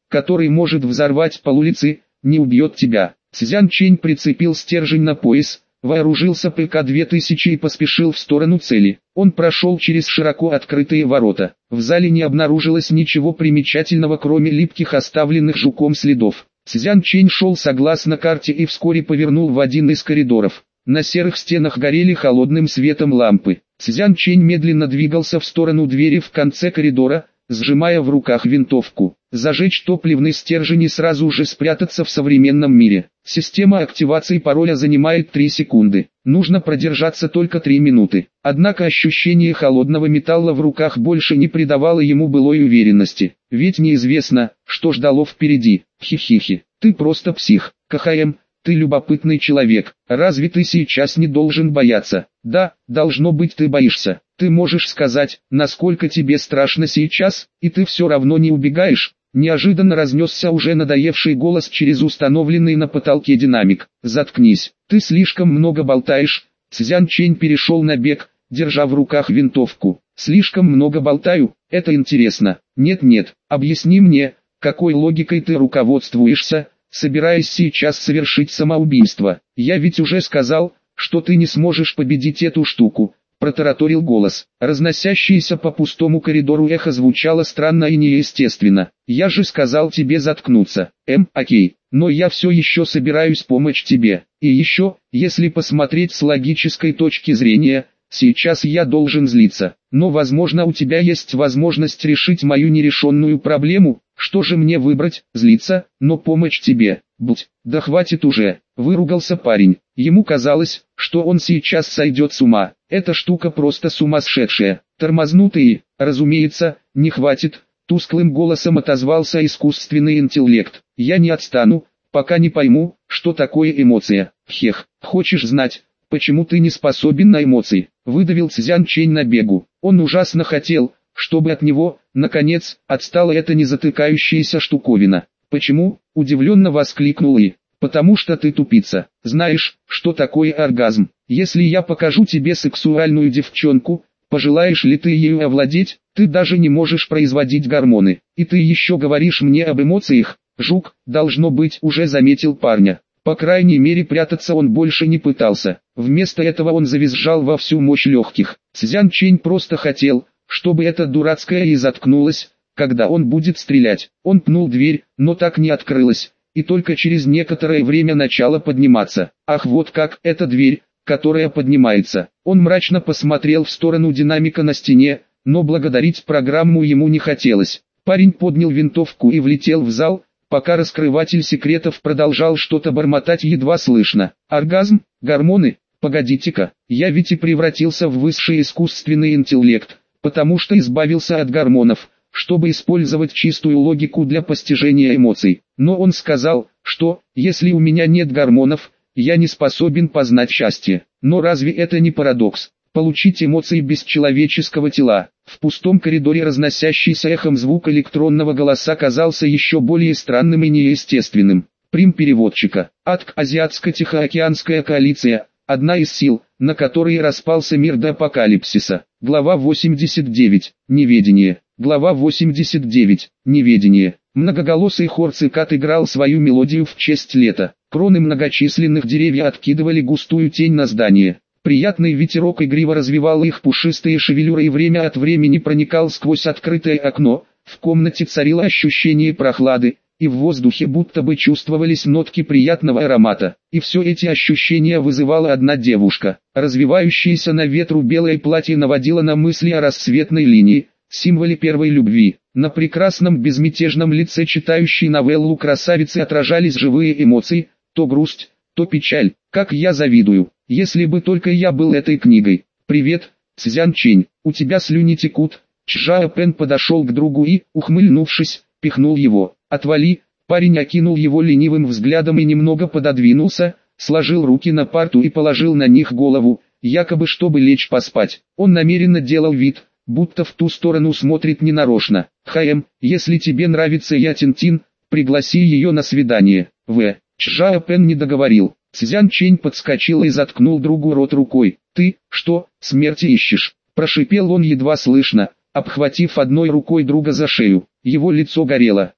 который может взорвать полулицы, не убьет тебя. Цзян Чэнь прицепил стержень на пояс, вооружился пэ ка две тысячи и поспешил в сторону цели. Он прошел через широко открытые ворота. В зале не обнаружилось ничего примечательного, кроме липких оставленных жуком следов. Цзян Чэнь шел согласно карте и вскоре повернул в один из коридоров. На серых стенах горели холодным светом лампы. Цзян Чэнь медленно двигался в сторону двери в конце коридора, сжимая в руках винтовку. Зажечь топливный стержень и сразу же спрятаться в современном мире. Система активации пароля занимает три секунды. Нужно продержаться только три минуты. Однако ощущение холодного металла в руках больше не придавало ему былой уверенности. Ведь неизвестно, что ждало впереди. Хи-хи-хи. Ты просто псих. КХМ, ты любопытный человек. Разве ты сейчас не должен бояться? Да, должно быть, ты боишься. Ты можешь сказать, насколько тебе страшно сейчас, и ты все равно не убегаешь. Неожиданно разнесся уже надоевший голос через установленный на потолке динамик. «Заткнись, ты слишком много болтаешь». Цзян Чэнь перешел на бег, держа в руках винтовку. «Слишком много болтаю, это интересно». «Нет-нет, объясни мне, какой логикой ты руководствуешься, собираясь сейчас совершить самоубийство. Я ведь уже сказал, что ты не сможешь победить эту штуку». Протараторил голос. Разносящееся по пустому коридору эхо звучало странно и неестественно. «Я же сказал тебе заткнуться. Эм, окей, но я все еще собираюсь помочь тебе. И еще, если посмотреть с логической точки зрения, сейчас я должен злиться. Но возможно у тебя есть возможность решить мою нерешенную проблему. Что же мне выбрать, злиться, но помочь тебе? Будь, да хватит уже», выругался парень. Ему казалось, что он сейчас сойдет с ума. Эта штука просто сумасшедшая. Тормознутые, разумеется, не хватит. Тусклым голосом отозвался искусственный интеллект. «Я не отстану, пока не пойму, что такое эмоция». «Хех, хочешь знать, почему ты не способен на эмоции?» Выдавил Цзян Чэнь на бегу. Он ужасно хотел, чтобы от него, наконец, отстала эта незатыкающаяся штуковина. «Почему?» – удивленно воскликнул И. «Потому что ты тупица. Знаешь, что такое оргазм? Если я покажу тебе сексуальную девчонку, пожелаешь ли ты ею овладеть? Ты даже не можешь производить гормоны. И ты еще говоришь мне об эмоциях?» Жук, должно быть, уже заметил парня. По крайней мере, прятаться он больше не пытался. Вместо этого он завизжал во всю мощь легких. Цзян Чэнь просто хотел, чтобы эта дурацкая и заткнулась, когда он будет стрелять. Он пнул дверь, но так не открылась. И только через некоторое время начала подниматься. Ах, вот как, эта дверь, которая поднимается. Он мрачно посмотрел в сторону динамика на стене, но благодарить программу ему не хотелось. Парень поднял винтовку и влетел в зал, пока раскрыватель секретов продолжал что-то бормотать едва слышно. «Оргазм? Гормоны? Погодите-ка, я ведь и превратился в высший искусственный интеллект, потому что избавился от гормонов, чтобы использовать чистую логику для постижения эмоций. Но он сказал, что, если у меня нет гормонов, я не способен познать счастье. Но разве это не парадокс? Получить эмоции без человеческого тела». В пустом коридоре разносящийся эхом звук электронного голоса казался еще более странным и неестественным. Прим переводчика. АТК, Азиатско-Тихоокеанская коалиция, одна из сил, на которые распался мир до апокалипсиса. Глава восемьдесят девять. Неведение. Глава восемьдесят девять. Неведение. Многоголосый хор цикад играл свою мелодию в честь лета. Кроны многочисленных деревьев откидывали густую тень на здание. Приятный ветерок игриво развивал их пушистые шевелюры и время от времени проникал сквозь открытое окно. В комнате царило ощущение прохлады, и в воздухе будто бы чувствовались нотки приятного аромата. И все эти ощущения вызывала одна девушка. Развивающееся на ветру белое платье наводило на мысли о рассветной линии, символе первой любви. На прекрасном безмятежном лице читающей новеллу красавицы отражались живые эмоции, то грусть, то печаль. Как я завидую, если бы только я был этой книгой. «Привет, Цзян Чэнь, у тебя слюни текут». Чжао Пен подошел к другу и, ухмыльнувшись, пихнул его. «Отвали». Парень окинул его ленивым взглядом и немного пододвинулся, сложил руки на парту и положил на них голову, якобы чтобы лечь поспать. Он намеренно делал вид, будто в ту сторону смотрит ненарочно. «Хаэм, если тебе нравится я Тинтин, пригласи ее на свидание». В. Чжао Пен не договорил. Цзян Чэнь подскочил и заткнул другу рот рукой. «Ты, что, смерти ищешь?» Прошипел он едва слышно, обхватив одной рукой друга за шею. Его лицо горело.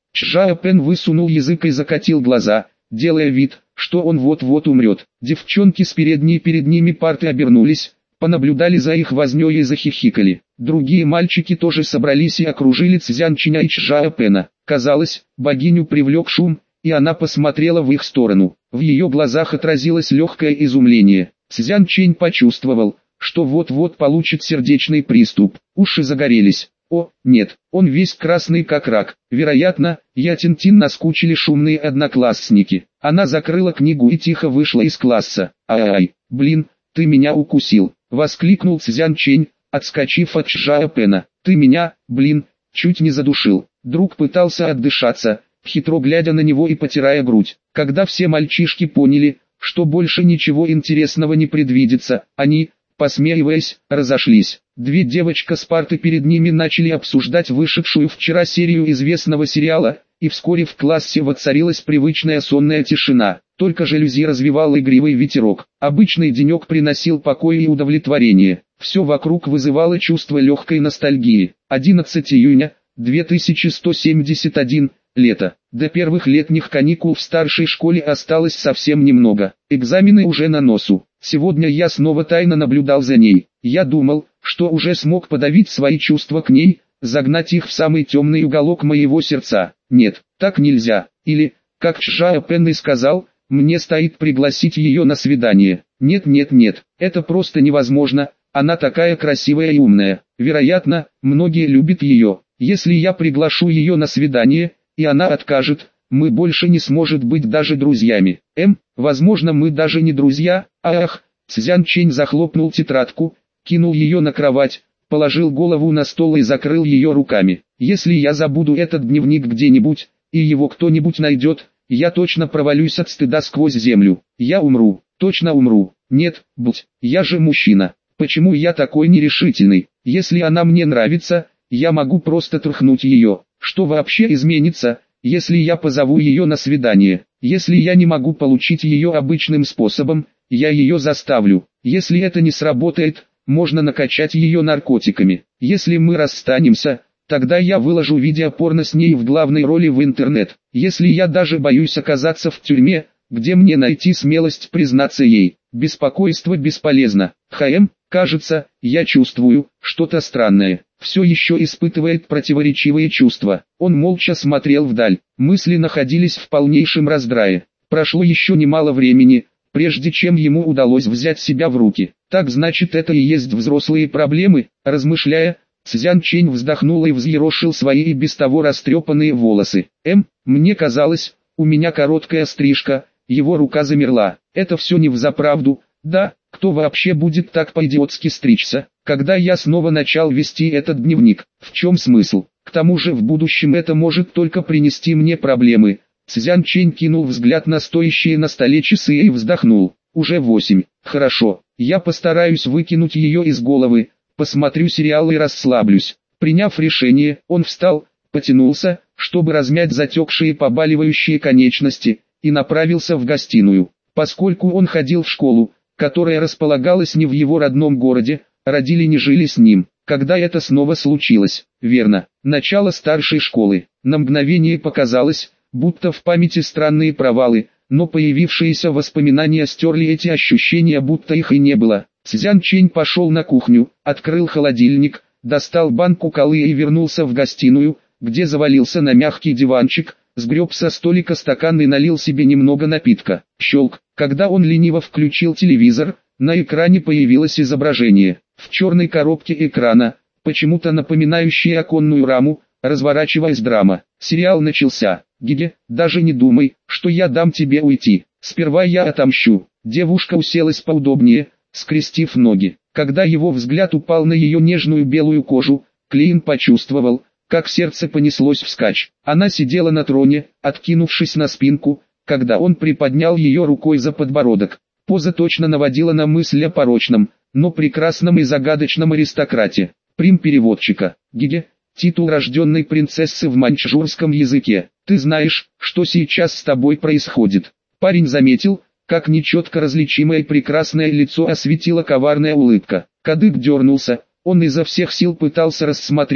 Чжао Пен высунул язык и закатил глаза, делая вид, что он вот-вот умрет. Девчонки с передней перед ними парты обернулись, понаблюдали за их вознёй и захихикали. Другие мальчики тоже собрались и окружили Цзянчиня и Чжао Пена. Казалось, богиню привлек шум, и она посмотрела в их сторону. В ее глазах отразилось легкое изумление. Цзян Чэнь почувствовал, что вот-вот получит сердечный приступ. Уши загорелись. О, нет, он весь красный как рак. Вероятно, Я Тинтин наскучили шумные одноклассники. Она закрыла книгу и тихо вышла из класса. Ай-ай, блин, ты меня укусил, воскликнул Цзян Чэнь, отскочив от Чжао Пена. Ты меня, блин, чуть не задушил. Друг пытался отдышаться, хитро глядя на него и потирая грудь. Когда все мальчишки поняли, что больше ничего интересного не предвидится, они, посмеиваясь, разошлись. Две девочки с парты перед ними начали обсуждать вышедшую вчера серию известного сериала, и вскоре в классе воцарилась привычная сонная тишина. Только жалюзи развивал игривый ветерок. Обычный денек приносил покой и удовлетворение. Все вокруг вызывало чувство легкой ностальгии. одиннадцатого июня две тысячи сто семьдесят один, лето. До первых летних каникул в старшей школе осталось совсем немного. Экзамены уже на носу. Сегодня я снова тайно наблюдал за ней. Я думал, что уже смог подавить свои чувства к ней, загнать их в самый темный уголок моего сердца. Нет, так нельзя. Или, как Чжао Пен и сказал, мне стоит пригласить ее на свидание. Нет, нет, нет, это просто невозможно. Она такая красивая и умная. Вероятно, многие любят ее. Если я приглашу ее на свидание, и она откажет, мы больше не сможет быть даже друзьями. Эм, возможно, мы даже не друзья. Ах, Цзян Чэнь захлопнул тетрадку, кинул ее на кровать, положил голову на стол и закрыл ее руками. Если я забуду этот дневник где-нибудь, и его кто-нибудь найдет, я точно провалюсь от стыда сквозь землю. Я умру, точно умру. Нет, блядь, я же мужчина. Почему я такой нерешительный? Если она мне нравится, я могу просто трахнуть ее. Что вообще изменится, если я позову ее на свидание? Если я не могу получить ее обычным способом, я ее заставлю. Если это не сработает, можно накачать ее наркотиками. Если мы расстанемся, тогда я выложу видеопорно с ней в главной роли в интернет. Если я даже боюсь оказаться в тюрьме, где мне найти смелость признаться ей? Беспокойство бесполезно. Хэм, кажется, я чувствую что-то странное. Все еще испытывает противоречивые чувства. Он молча смотрел вдаль. Мысли находились в полнейшем раздрае. Прошло еще немало времени, прежде чем ему удалось взять себя в руки. Так значит, это и есть взрослые проблемы, размышляя, Цзян Чэнь вздохнул и взъерошил свои и без того растрепанные волосы. Эм, мне казалось, у меня короткая стрижка. Его рука замерла. Это все не взаправду. Да, кто вообще будет так по-идиотски стричься? Когда я снова начал вести этот дневник, в чем смысл? К тому же в будущем это может только принести мне проблемы. Цзян Чэнь кинул взгляд на стоящие на столе часы и вздохнул. Уже восемь. Хорошо, я постараюсь выкинуть ее из головы, посмотрю сериал и расслаблюсь. Приняв решение, он встал, потянулся, чтобы размять затекшие побаливающие конечности, и направился в гостиную. Поскольку он ходил в школу, которая располагалась не в его родном городе, родители не жили с ним. Когда это снова случилось? Верно, начало старшей школы. На мгновение показалось, будто в памяти странные провалы, но появившиеся воспоминания стерли эти ощущения, будто их и не было. Цзян Чэнь пошел на кухню, открыл холодильник, достал банку колы и вернулся в гостиную, где завалился на мягкий диванчик, сгреб со столика стакан и налил себе немного напитка. Щелк. Когда он лениво включил телевизор, на экране появилось изображение. В черной коробке экрана, почему-то напоминающей оконную раму, разворачивалась драма. Сериал начался. Гиге, даже не думай, что я дам тебе уйти. Сперва я отомщу. Девушка уселась поудобнее, скрестив ноги. Когда его взгляд упал на ее нежную белую кожу, Клейн почувствовал, как сердце понеслось вскачь. Она сидела на троне, откинувшись на спинку, когда он приподнял ее рукой за подбородок. Поза точно наводила на мысль о порочном, но прекрасном и загадочном аристократе. Прим переводчика. Гиге, титул рожденной принцессы в маньчжурском языке. Ты знаешь, что сейчас с тобой происходит? Парень заметил, как нечетко различимое прекрасное лицо осветила коварная улыбка. Кадык дернулся, он изо всех сил пытался рассмотреть,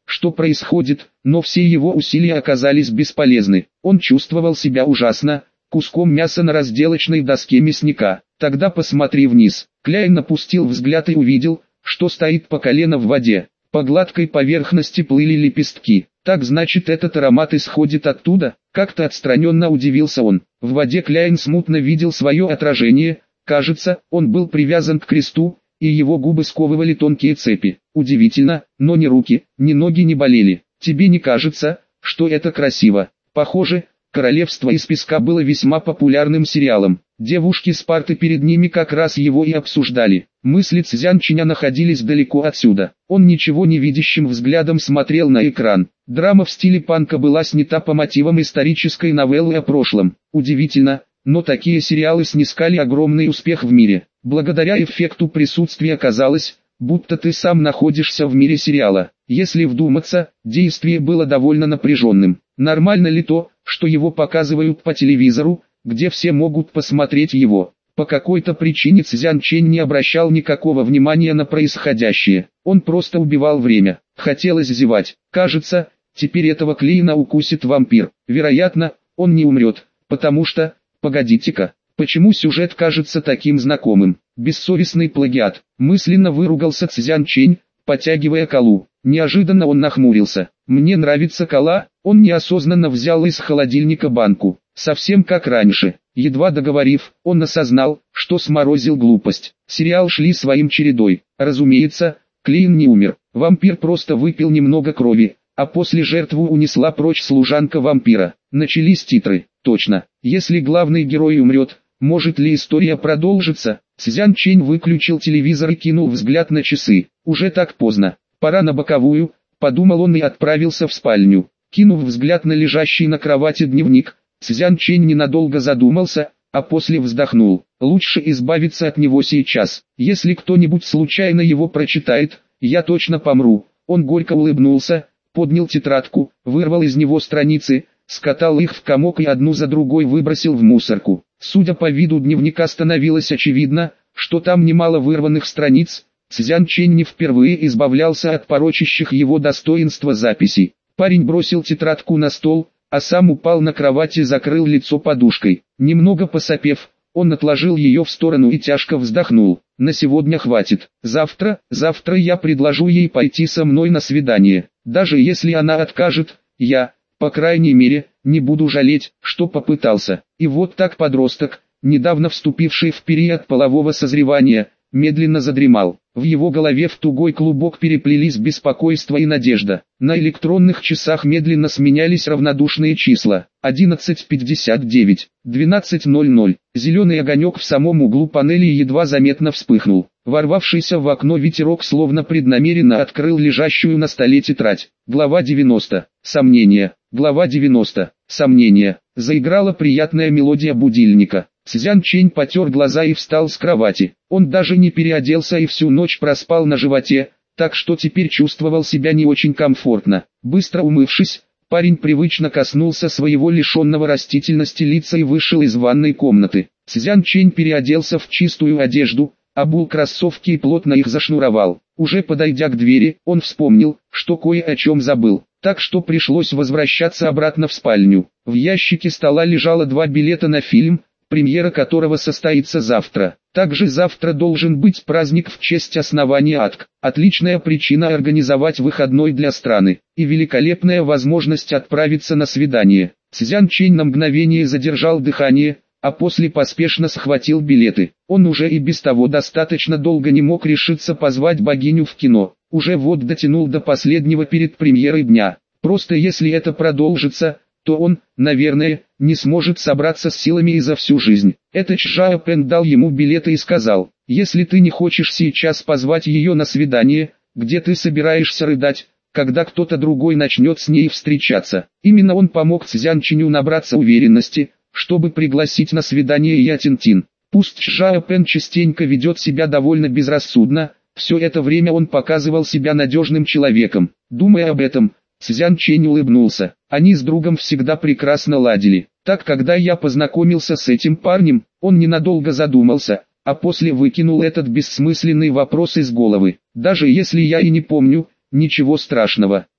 что происходит, но все его усилия оказались бесполезны. Он чувствовал себя ужасно, куском мяса на разделочной доске мясника. Тогда посмотри вниз. Кляйн опустил взгляд и увидел, что стоит по колено в воде. По гладкой поверхности плыли лепестки. Так значит, этот аромат исходит оттуда? Как-то отстраненно удивился он. В воде Кляйн смутно видел свое отражение. Кажется, он был привязан к кресту, и его губы сковывали тонкие цепи. Удивительно, но ни руки, ни ноги не болели. Тебе не кажется, что это красиво? Похоже, «Королевство из песка» было весьма популярным сериалом. Девушки Спарты перед ними как раз его и обсуждали. Мысли Цзянчиня находились далеко отсюда. Он ничего не видящим взглядом смотрел на экран. Драма в стиле панка была снята по мотивам исторической новеллы о прошлом. Удивительно, но такие сериалы снискали огромный успех в мире. Благодаря эффекту присутствия казалось, будто ты сам находишься в мире сериала. Если вдуматься, действие было довольно напряженным. Нормально ли то, что его показывают по телевизору, где все могут посмотреть его? По какой-то причине Цзян Чэнь не обращал никакого внимания на происходящее. Он просто убивал время. Хотелось зевать. Кажется, теперь этого Клейна укусит вампир. Вероятно, он не умрет, потому что... Погодите-ка, почему сюжет кажется таким знакомым? Бессовестный плагиат. Мысленно выругался Цзян Чэнь, потягивая колу. Неожиданно он нахмурился. «Мне нравится кола». Он неосознанно взял из холодильника банку. Совсем как раньше. Едва договорив, он осознал, что сморозил глупость. Сериал шли своим чередой. Разумеется, Клейн не умер. Вампир просто выпил немного крови, а после жертву унесла прочь служанка вампира. Начались титры. Точно. Если главный герой умрет, может ли история продолжиться? Цзян Чэнь выключил телевизор и кинул взгляд на часы. Уже так поздно. Пора на боковую, подумал он и отправился в спальню. Кинув взгляд на лежащий на кровати дневник, Цзян Чэнь ненадолго задумался, а после вздохнул. Лучше избавиться от него сейчас. Если кто-нибудь случайно его прочитает, я точно помру. Он горько улыбнулся, поднял тетрадку, вырвал из него страницы, скатал их в комок и одну за другой выбросил в мусорку. Судя по виду дневника, становилось очевидно, что там немало вырванных страниц. Цзян Чэнь не впервые избавлялся от порочащих его достоинства записей. Парень бросил тетрадку на стол, а сам упал на кровать и закрыл лицо подушкой. Немного посопев, он отложил ее в сторону и тяжко вздохнул. На сегодня хватит. Завтра, завтра я предложу ей пойти со мной на свидание. Даже если она откажет, я, по крайней мере, не буду жалеть, что попытался. И вот так подросток, недавно вступивший в период полового созревания, медленно задремал. В его голове в тугой клубок переплелись беспокойство и надежда. На электронных часах медленно сменялись равнодушные числа. одиннадцать пятьдесят девять, двенадцать ноль ноль. Зеленый огонек в самом углу панели едва заметно вспыхнул. Ворвавшийся в окно ветерок словно преднамеренно открыл лежащую на столе тетрадь. Глава девяносто. Сомнения. Глава девяносто. Сомнения. Заиграла приятная мелодия будильника. Цзян Чэнь потер глаза и встал с кровати. Он даже не переоделся и всю ночь проспал на животе, так что теперь чувствовал себя не очень комфортно. Быстро умывшись, парень привычно коснулся своего лишенного растительности лица и вышел из ванной комнаты. Цзян Чэнь переоделся в чистую одежду, обул кроссовки и плотно их зашнуровал. Уже подойдя к двери, он вспомнил, что кое о чем забыл, так что пришлось возвращаться обратно в спальню. В ящике стола лежало два билета на фильм, премьера которого состоится завтра. Также завтра должен быть праздник в честь основания АТК. Отличная причина организовать выходной для страны. И великолепная возможность отправиться на свидание. Цзян Чэнь на мгновение задержал дыхание, а после поспешно схватил билеты. Он уже и без того достаточно долго не мог решиться позвать богиню в кино. Уже вот дотянул до последнего перед премьерой дня. Просто если это продолжится, то он, наверное, не сможет собраться с силами и за всю жизнь. Это Чжао Пен дал ему билеты и сказал: если ты не хочешь сейчас позвать ее на свидание, где ты собираешься рыдать, когда кто-то другой начнет с ней встречаться. Именно он помог Цзян Чэню набраться уверенности, чтобы пригласить на свидание Я Тинтин. Пусть Чжао Пен частенько ведет себя довольно безрассудно, все это время он показывал себя надежным человеком. Думая об этом, Цзян Чэнь улыбнулся. Они с другом всегда прекрасно ладили. Так, когда я познакомился с этим парнем, он ненадолго задумался, а после выкинул этот бессмысленный вопрос из головы. Даже если я и не помню, ничего страшного.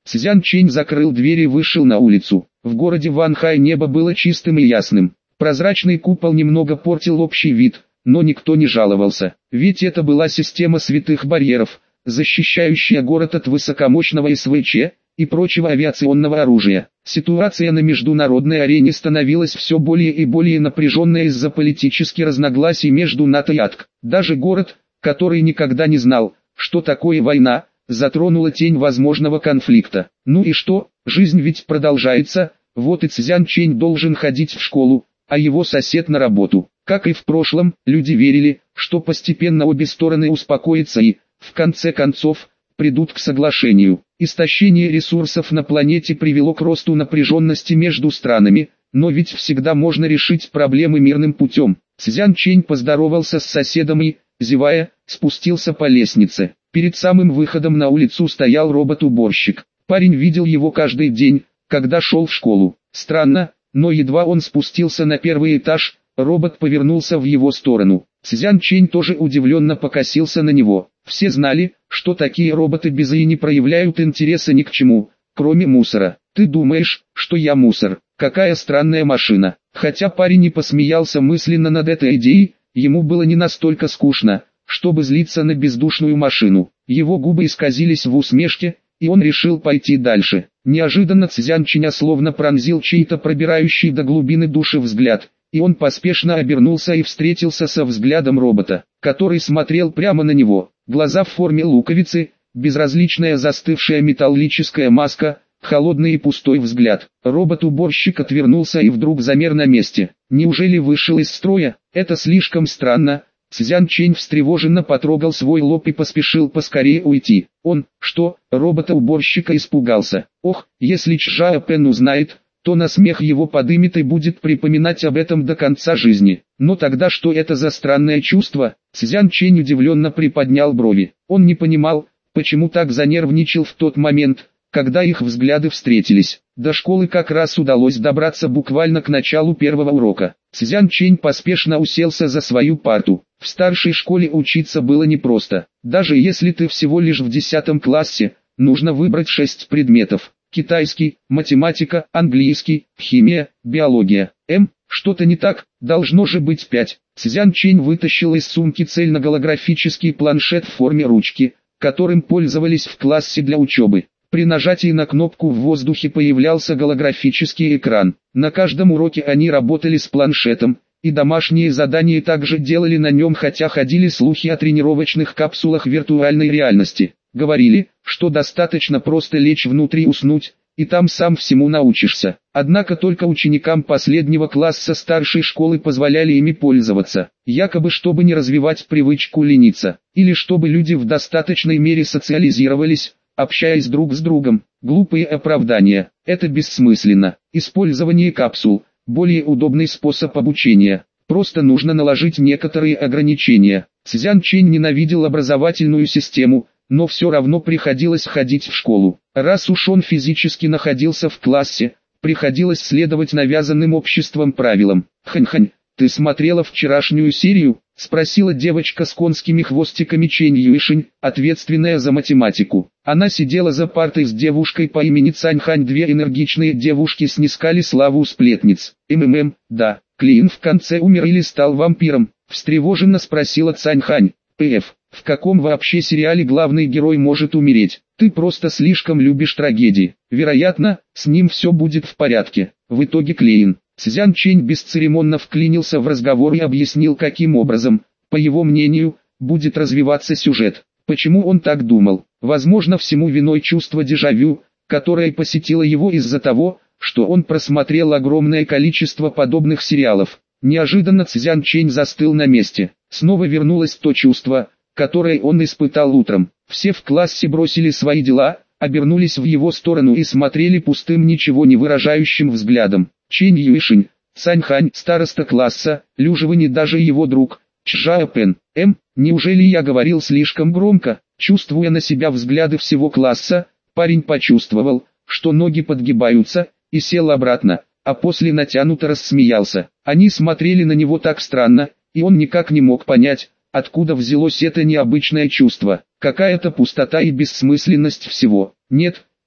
Цзян Чэнь закрыл дверь и вышел на улицу. В городе Ванхай небо было чистым и ясным. Прозрачный купол немного портил общий вид, но никто не жаловался. Ведь это была система святых барьеров, защищающая город от высокомощного эс вэ че и прочего авиационного оружия. Ситуация на международной арене становилась все более и более напряженной из-за политических разногласий между НАТО и АТК. Даже город, который никогда не знал, что такое война, затронула тень возможного конфликта. Ну и что, жизнь ведь продолжается, вот и Цзян Чэнь должен ходить в школу, а его сосед на работу. Как и в прошлом, люди верили, что постепенно обе стороны успокоятся и, в конце концов, придут к соглашению. Истощение ресурсов на планете привело к росту напряженности между странами, но ведь всегда можно решить проблемы мирным путем. Цзян Чэнь поздоровался с соседом и, зевая, спустился по лестнице. Перед самым выходом на улицу стоял робот-уборщик. Парень видел его каждый день, когда шел в школу. Странно, но едва он спустился на первый этаж, робот повернулся в его сторону. Цзян Чэнь тоже удивленно покосился на него. Все знали, что такие роботы без и не проявляют интереса ни к чему, кроме мусора. «Ты думаешь, что я мусор? Какая странная машина». Хотя парень и посмеялся мысленно над этой идеей, ему было не настолько скучно, чтобы злиться на бездушную машину. Его губы исказились в усмешке, и он решил пойти дальше. Неожиданно Цзян Чэня словно пронзил чей-то пробирающий до глубины души взгляд, и он поспешно обернулся и встретился со взглядом робота, который смотрел прямо на него. Глаза в форме луковицы, безразличная застывшая металлическая маска, холодный и пустой взгляд. Робот-уборщик отвернулся и вдруг замер на месте. Неужели вышел из строя? Это слишком странно. Цзян Чэнь встревоженно потрогал свой лоб и поспешил поскорее уйти. Он, что, робота-уборщика испугался. Ох, если Чжао Пен узнает, то на смех его подымет и будет припоминать об этом до конца жизни. Но тогда что это за странное чувство? Цзян Чэнь удивленно приподнял брови. Он не понимал, почему так занервничал в тот момент, когда их взгляды встретились. До школы как раз удалось добраться буквально к началу первого урока. Цзян Чэнь поспешно уселся за свою парту. В старшей школе учиться было непросто. Даже если ты всего лишь в десятом классе, нужно выбрать шесть предметов. Китайский, математика, английский, химия, биология. М, что-то не так, должно же быть пять. Цзян Чэнь вытащил из сумки цельноголографический планшет в форме ручки, которым пользовались в классе для учебы. При нажатии на кнопку в воздухе появлялся голографический экран. На каждом уроке они работали с планшетом, и домашние задания также делали на нем, хотя ходили слухи о тренировочных капсулах виртуальной реальности. Говорили, что достаточно просто лечь внутрь и уснуть, и там сам всему научишься. Однако только ученикам последнего класса старшей школы позволяли ими пользоваться, якобы чтобы не развивать привычку лениться, или чтобы люди в достаточной мере социализировались, общаясь друг с другом. Глупые оправдания. Это бессмысленно. Использование капсул – более удобный способ обучения. Просто нужно наложить некоторые ограничения. Цзян Чэнь ненавидел образовательную систему, но все равно приходилось ходить в школу. Раз уж он физически находился в классе, приходилось следовать навязанным обществом правилам. «Хань-хань, ты смотрела вчерашнюю серию?» — спросила девочка с конскими хвостиками Чэнь Юйшень, ответственная за математику. Она сидела за партой с девушкой по имени Цань Хань. Две энергичные девушки снискали славу сплетниц. «МММ, да, Клин в конце умер или стал вампиром?» — встревоженно спросила Цань Хань. «Пф, в каком вообще сериале главный герой может умереть? Ты просто слишком любишь трагедии. Вероятно, с ним все будет в порядке». В итоге Клейн. Цзян Чэнь бесцеремонно вклинился в разговор и объяснил, каким образом, по его мнению, будет развиваться сюжет. Почему он так думал? Возможно, всему виной чувство дежавю, которое посетило его из-за того, что он просмотрел огромное количество подобных сериалов. Неожиданно Цзян Чэнь застыл на месте. Снова вернулось то чувство, которое он испытал утром. Все в классе бросили свои дела, обернулись в его сторону и смотрели пустым, ничего не выражающим взглядом. Чэнь Юйшень, Цань Хань, староста класса, Люжевани, даже его друг, Чжао Пен. М, неужели я говорил слишком громко? Чувствуя на себя взгляды всего класса, парень почувствовал, что ноги подгибаются, и сел обратно, а после натянуто рассмеялся. Они смотрели на него так странно, и он никак не мог понять, откуда взялось это необычное чувство. Какая-то пустота и бессмысленность всего. Нет,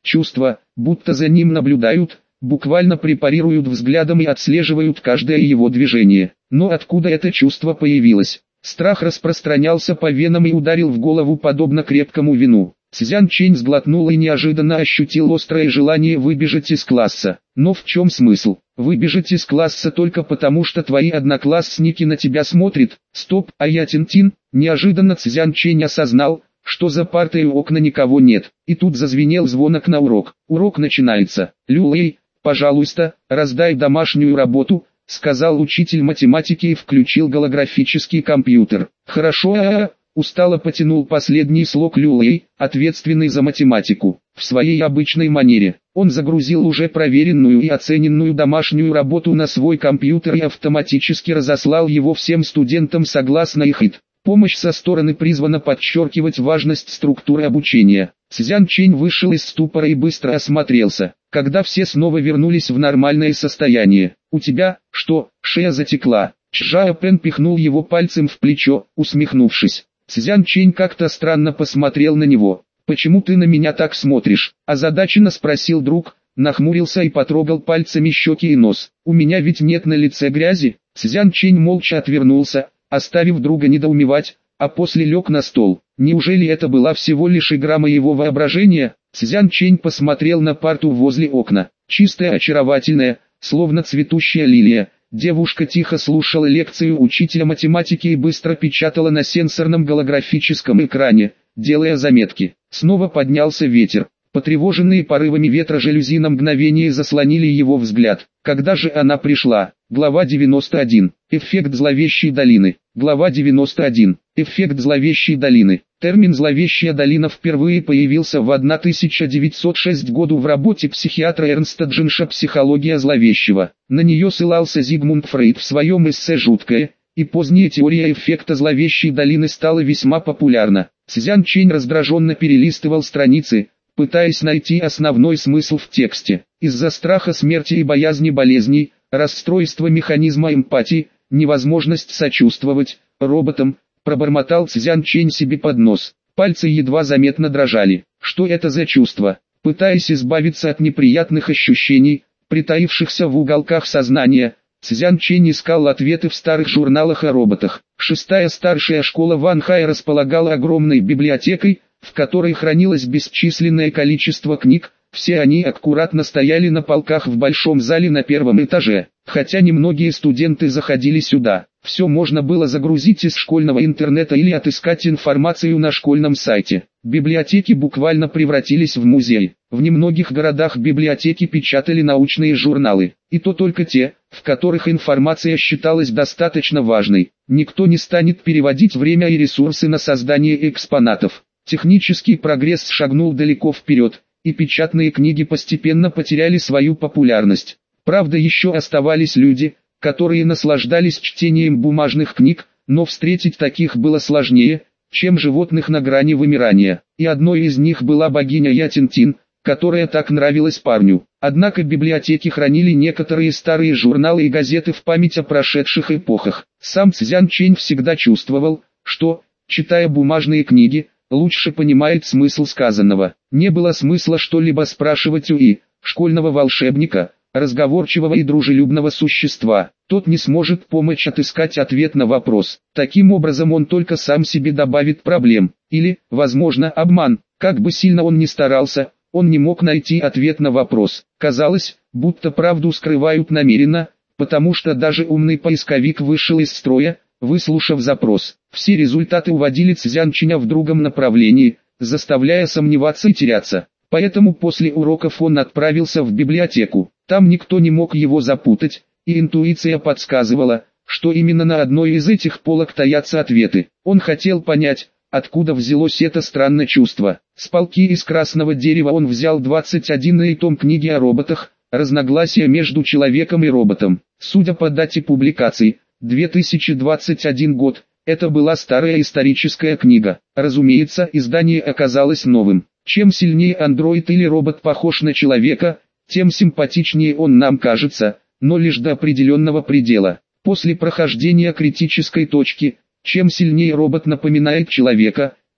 чувство, будто за ним наблюдают, буквально препарируют взглядом и отслеживают каждое его движение. Но откуда это чувство появилось? Страх распространялся по венам и ударил в голову подобно крепкому вину. Цзян Чэнь сглотнул и неожиданно ощутил острое желание выбежать из класса. Но в чем смысл? Выбежать из класса только потому, что твои одноклассники на тебя смотрят? Стоп, а я Тинтин? Неожиданно Цзян Чэнь осознал, что за партой у окна никого нет. И тут зазвенел звонок на урок. Урок начинается. Люлей, пожалуйста, раздай домашнюю работу, сказал учитель математики и включил голографический компьютер. Хорошо, а-а-а. Устало потянул последний слог Люлей, ответственный за математику. В своей обычной манере, он загрузил уже проверенную и оцененную домашнюю работу на свой компьютер и автоматически разослал его всем студентам согласно их ид. Помощь со стороны призвана подчеркивать важность структуры обучения. Цзян Чэнь вышел из ступора и быстро осмотрелся, когда все снова вернулись в нормальное состояние. «У тебя, что, шея затекла?» Чжао Пэн пихнул его пальцем в плечо, усмехнувшись. Цзян Чэнь как-то странно посмотрел на него. «Почему ты на меня так смотришь?» Озадаченно спросил друг, нахмурился и потрогал пальцами щеки и нос. «У меня ведь нет на лице грязи?» Цзян Чэнь молча отвернулся, оставив друга недоумевать, а после лег на стол. Неужели это была всего лишь игра моего воображения? Цзян Чэнь посмотрел на парту возле окна. Чистая, очаровательная, словно цветущая лилия. Девушка тихо слушала лекцию учителя математики и быстро печатала на сенсорном голографическом экране, делая заметки. Снова поднялся ветер. Потревоженные порывами ветра жалюзи на мгновение заслонили его взгляд. Когда же она пришла? Глава девяносто один. Эффект зловещей долины. Глава девяносто один. Эффект зловещей долины. Термин «зловещая долина» впервые появился в тысяча девятьсот шестом году в работе психиатра Эрнста Джинша «Психология зловещего». На нее ссылался Зигмунд Фрейд в своем эссе «Жуткое», и поздняя теория эффекта зловещей долины стала весьма популярна. Цзян Чэнь раздраженно перелистывал страницы, пытаясь найти основной смысл в тексте. Из-за страха смерти и боязни болезней, расстройства механизма эмпатии, невозможность сочувствовать роботам, пробормотал Цзян Чэнь себе под нос. Пальцы едва заметно дрожали. Что это за чувство? Пытаясь избавиться от неприятных ощущений, притаившихся в уголках сознания, Цзян Чэнь искал ответы в старых журналах о роботах. Шестая старшая школа Ван Хай располагала огромной библиотекой, в которой хранилось бесчисленное количество книг. Все они аккуратно стояли на полках в большом зале на первом этаже. Хотя немногие студенты заходили сюда, все можно было загрузить из школьного интернета или отыскать информацию на школьном сайте. Библиотеки буквально превратились в музей. В немногих городах библиотеки печатали научные журналы, и то только те, в которых информация считалась достаточно важной. Никто не станет переводить время и ресурсы на создание экспонатов. Технический прогресс шагнул далеко вперед, и печатные книги постепенно потеряли свою популярность. Правда, еще оставались люди, которые наслаждались чтением бумажных книг, но встретить таких было сложнее, чем животных на грани вымирания. И одной из них была богиня Я Тинтин, которая так нравилась парню. Однако библиотеки хранили некоторые старые журналы и газеты в память о прошедших эпохах. Сам Цзян Чэнь всегда чувствовал, что, читая бумажные книги, лучше понимает смысл сказанного. Не было смысла что-либо спрашивать у И, школьного волшебника, разговорчивого и дружелюбного существа. Тот не сможет помочь отыскать ответ на вопрос. Таким образом он только сам себе добавит проблем. Или, возможно, обман. Как бы сильно он ни старался, он не мог найти ответ на вопрос. Казалось, будто правду скрывают намеренно, потому что даже умный поисковик вышел из строя, выслушав запрос. Все результаты уводили Цзян Чэня в другом направлении, заставляя сомневаться и теряться. Поэтому после уроков он отправился в библиотеку. Там никто не мог его запутать, и интуиция подсказывала, что именно на одной из этих полок таятся ответы. Он хотел понять, откуда взялось это странное чувство. С полки из красного дерева он взял двадцать одинный том книги о роботах, разногласия между человеком и роботом. Судя по дате публикации, две тысячи двадцать первый год, это была старая историческая книга. Разумеется, издание оказалось новым. Чем сильнее андроид или робот похож на человека, тем симпатичнее он нам кажется, но лишь до определенного предела. После прохождения критической точки, чем сильнее робот напоминает человека,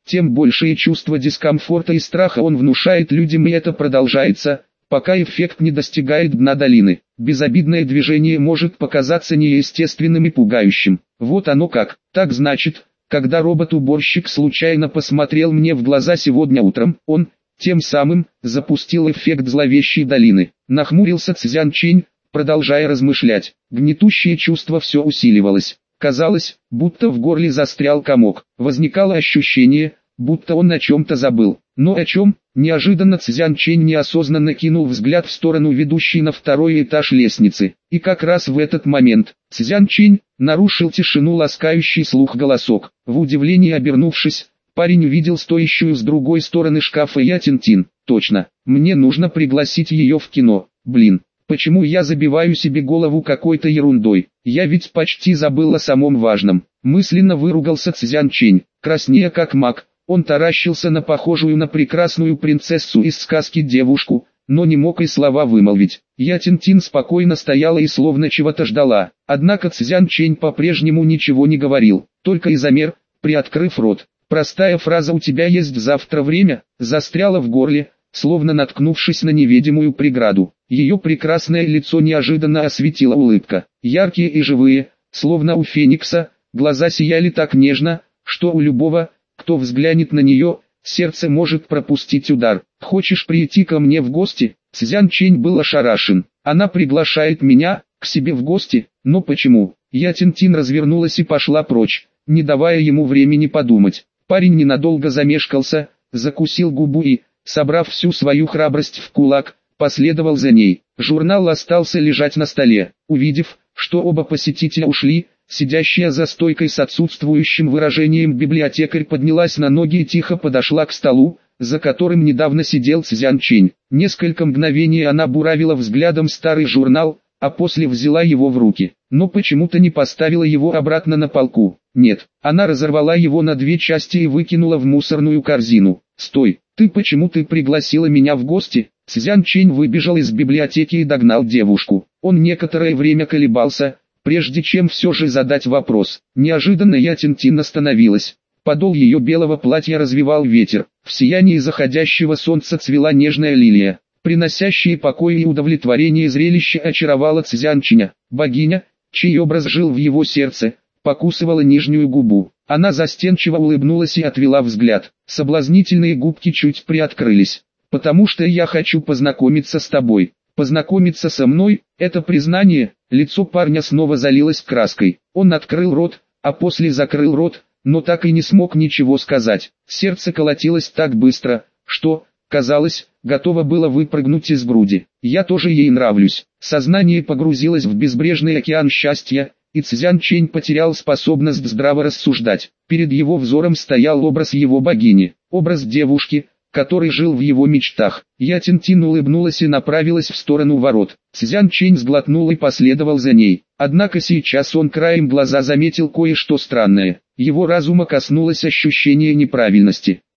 тем большее чувство дискомфорта и страха он внушает людям, и это продолжается, пока эффект не достигает дна долины. Безобидное движение может показаться неестественным и пугающим. Вот оно как. Так значит, когда робот-уборщик случайно посмотрел мне в глаза сегодня утром, он, тем самым, запустил эффект зловещей долины. Нахмурился Цзян Чинь, продолжая размышлять. Гнетущее чувство все усиливалось. Казалось, будто в горле застрял комок. Возникало ощущение, будто он о чем-то забыл. Но о чем? Неожиданно Цзян Чинь неосознанно кинул взгляд в сторону ведущей на второй этаж лестницы. И как раз в этот момент Цзян Чинь нарушил тишину ласкающий слух голосок. В удивлении обернувшись, парень увидел стоящую с другой стороны шкафа Я Тинтин. Точно, мне нужно пригласить ее в кино. Блин. Почему я забиваю себе голову какой-то ерундой? Я ведь почти забыл о самом важном. Мысленно выругался Цзян Чинь. Краснея как маг, он таращился на похожую на прекрасную принцессу из сказки девушку, но не мог и слова вымолвить. Я Тинтин спокойно стояла и словно чего-то ждала. Однако Цзян Чинь по-прежнему ничего не говорил, только и замер, приоткрыв рот. Простая фраза «у тебя есть завтра время» застряла в горле, словно наткнувшись на невидимую преграду. Ее прекрасное лицо неожиданно осветила улыбка. Яркие и живые, словно у феникса, глаза сияли так нежно, что у любого, кто взглянет на нее, сердце может пропустить удар. «Хочешь прийти ко мне в гости?» Цзян Чинь был ошарашен. «Она приглашает меня, к себе в гости, но почему?» Я Тинтин развернулась и пошла прочь, не давая ему времени подумать. Парень ненадолго замешкался, закусил губу и, собрав всю свою храбрость в кулак, последовал за ней. Журнал остался лежать на столе. Увидев, что оба посетителя ушли, сидящая за стойкой с отсутствующим выражением библиотекарь поднялась на ноги и тихо подошла к столу, за которым недавно сидел Цзян Чинь. Несколько мгновений она буравила взглядом старый журнал, а после взяла его в руки, но почему-то не поставила его обратно на полку. Нет, она разорвала его на две части и выкинула в мусорную корзину. «Стой, ты почему ты пригласила меня в гости?» Цзян Чинь выбежал из библиотеки и догнал девушку. Он некоторое время колебался, прежде чем все же задать вопрос. Неожиданно Я Тинтин остановилась. Подол ее белого платья развивал ветер. В сиянии заходящего солнца цвела нежная лилия. Приносящее покой и удовлетворение зрелище очаровало Цзян Чиня. Богиня, чей образ жил в его сердце, покусывала нижнюю губу. Она застенчиво улыбнулась и отвела взгляд. Соблазнительные губки чуть приоткрылись. «Потому что я хочу познакомиться с тобой». Познакомиться со мной – это признание. Лицо парня снова залилось краской. Он открыл рот, а после закрыл рот, но так и не смог ничего сказать. Сердце колотилось так быстро, что, казалось, готово было выпрыгнуть из груди. Я тоже ей нравлюсь. Сознание погрузилось в безбрежный океан счастья, и Цзян Чинь потерял способность здраво рассуждать. Перед его взором стоял образ его богини, образ девушки, который жил в его мечтах. Я Тинтин улыбнулась и направилась в сторону ворот. Цзян Чинь сглотнул и последовал за ней. Однако сейчас он краем глаза заметил кое-что странное. Его разума коснулось ощущение неправильности.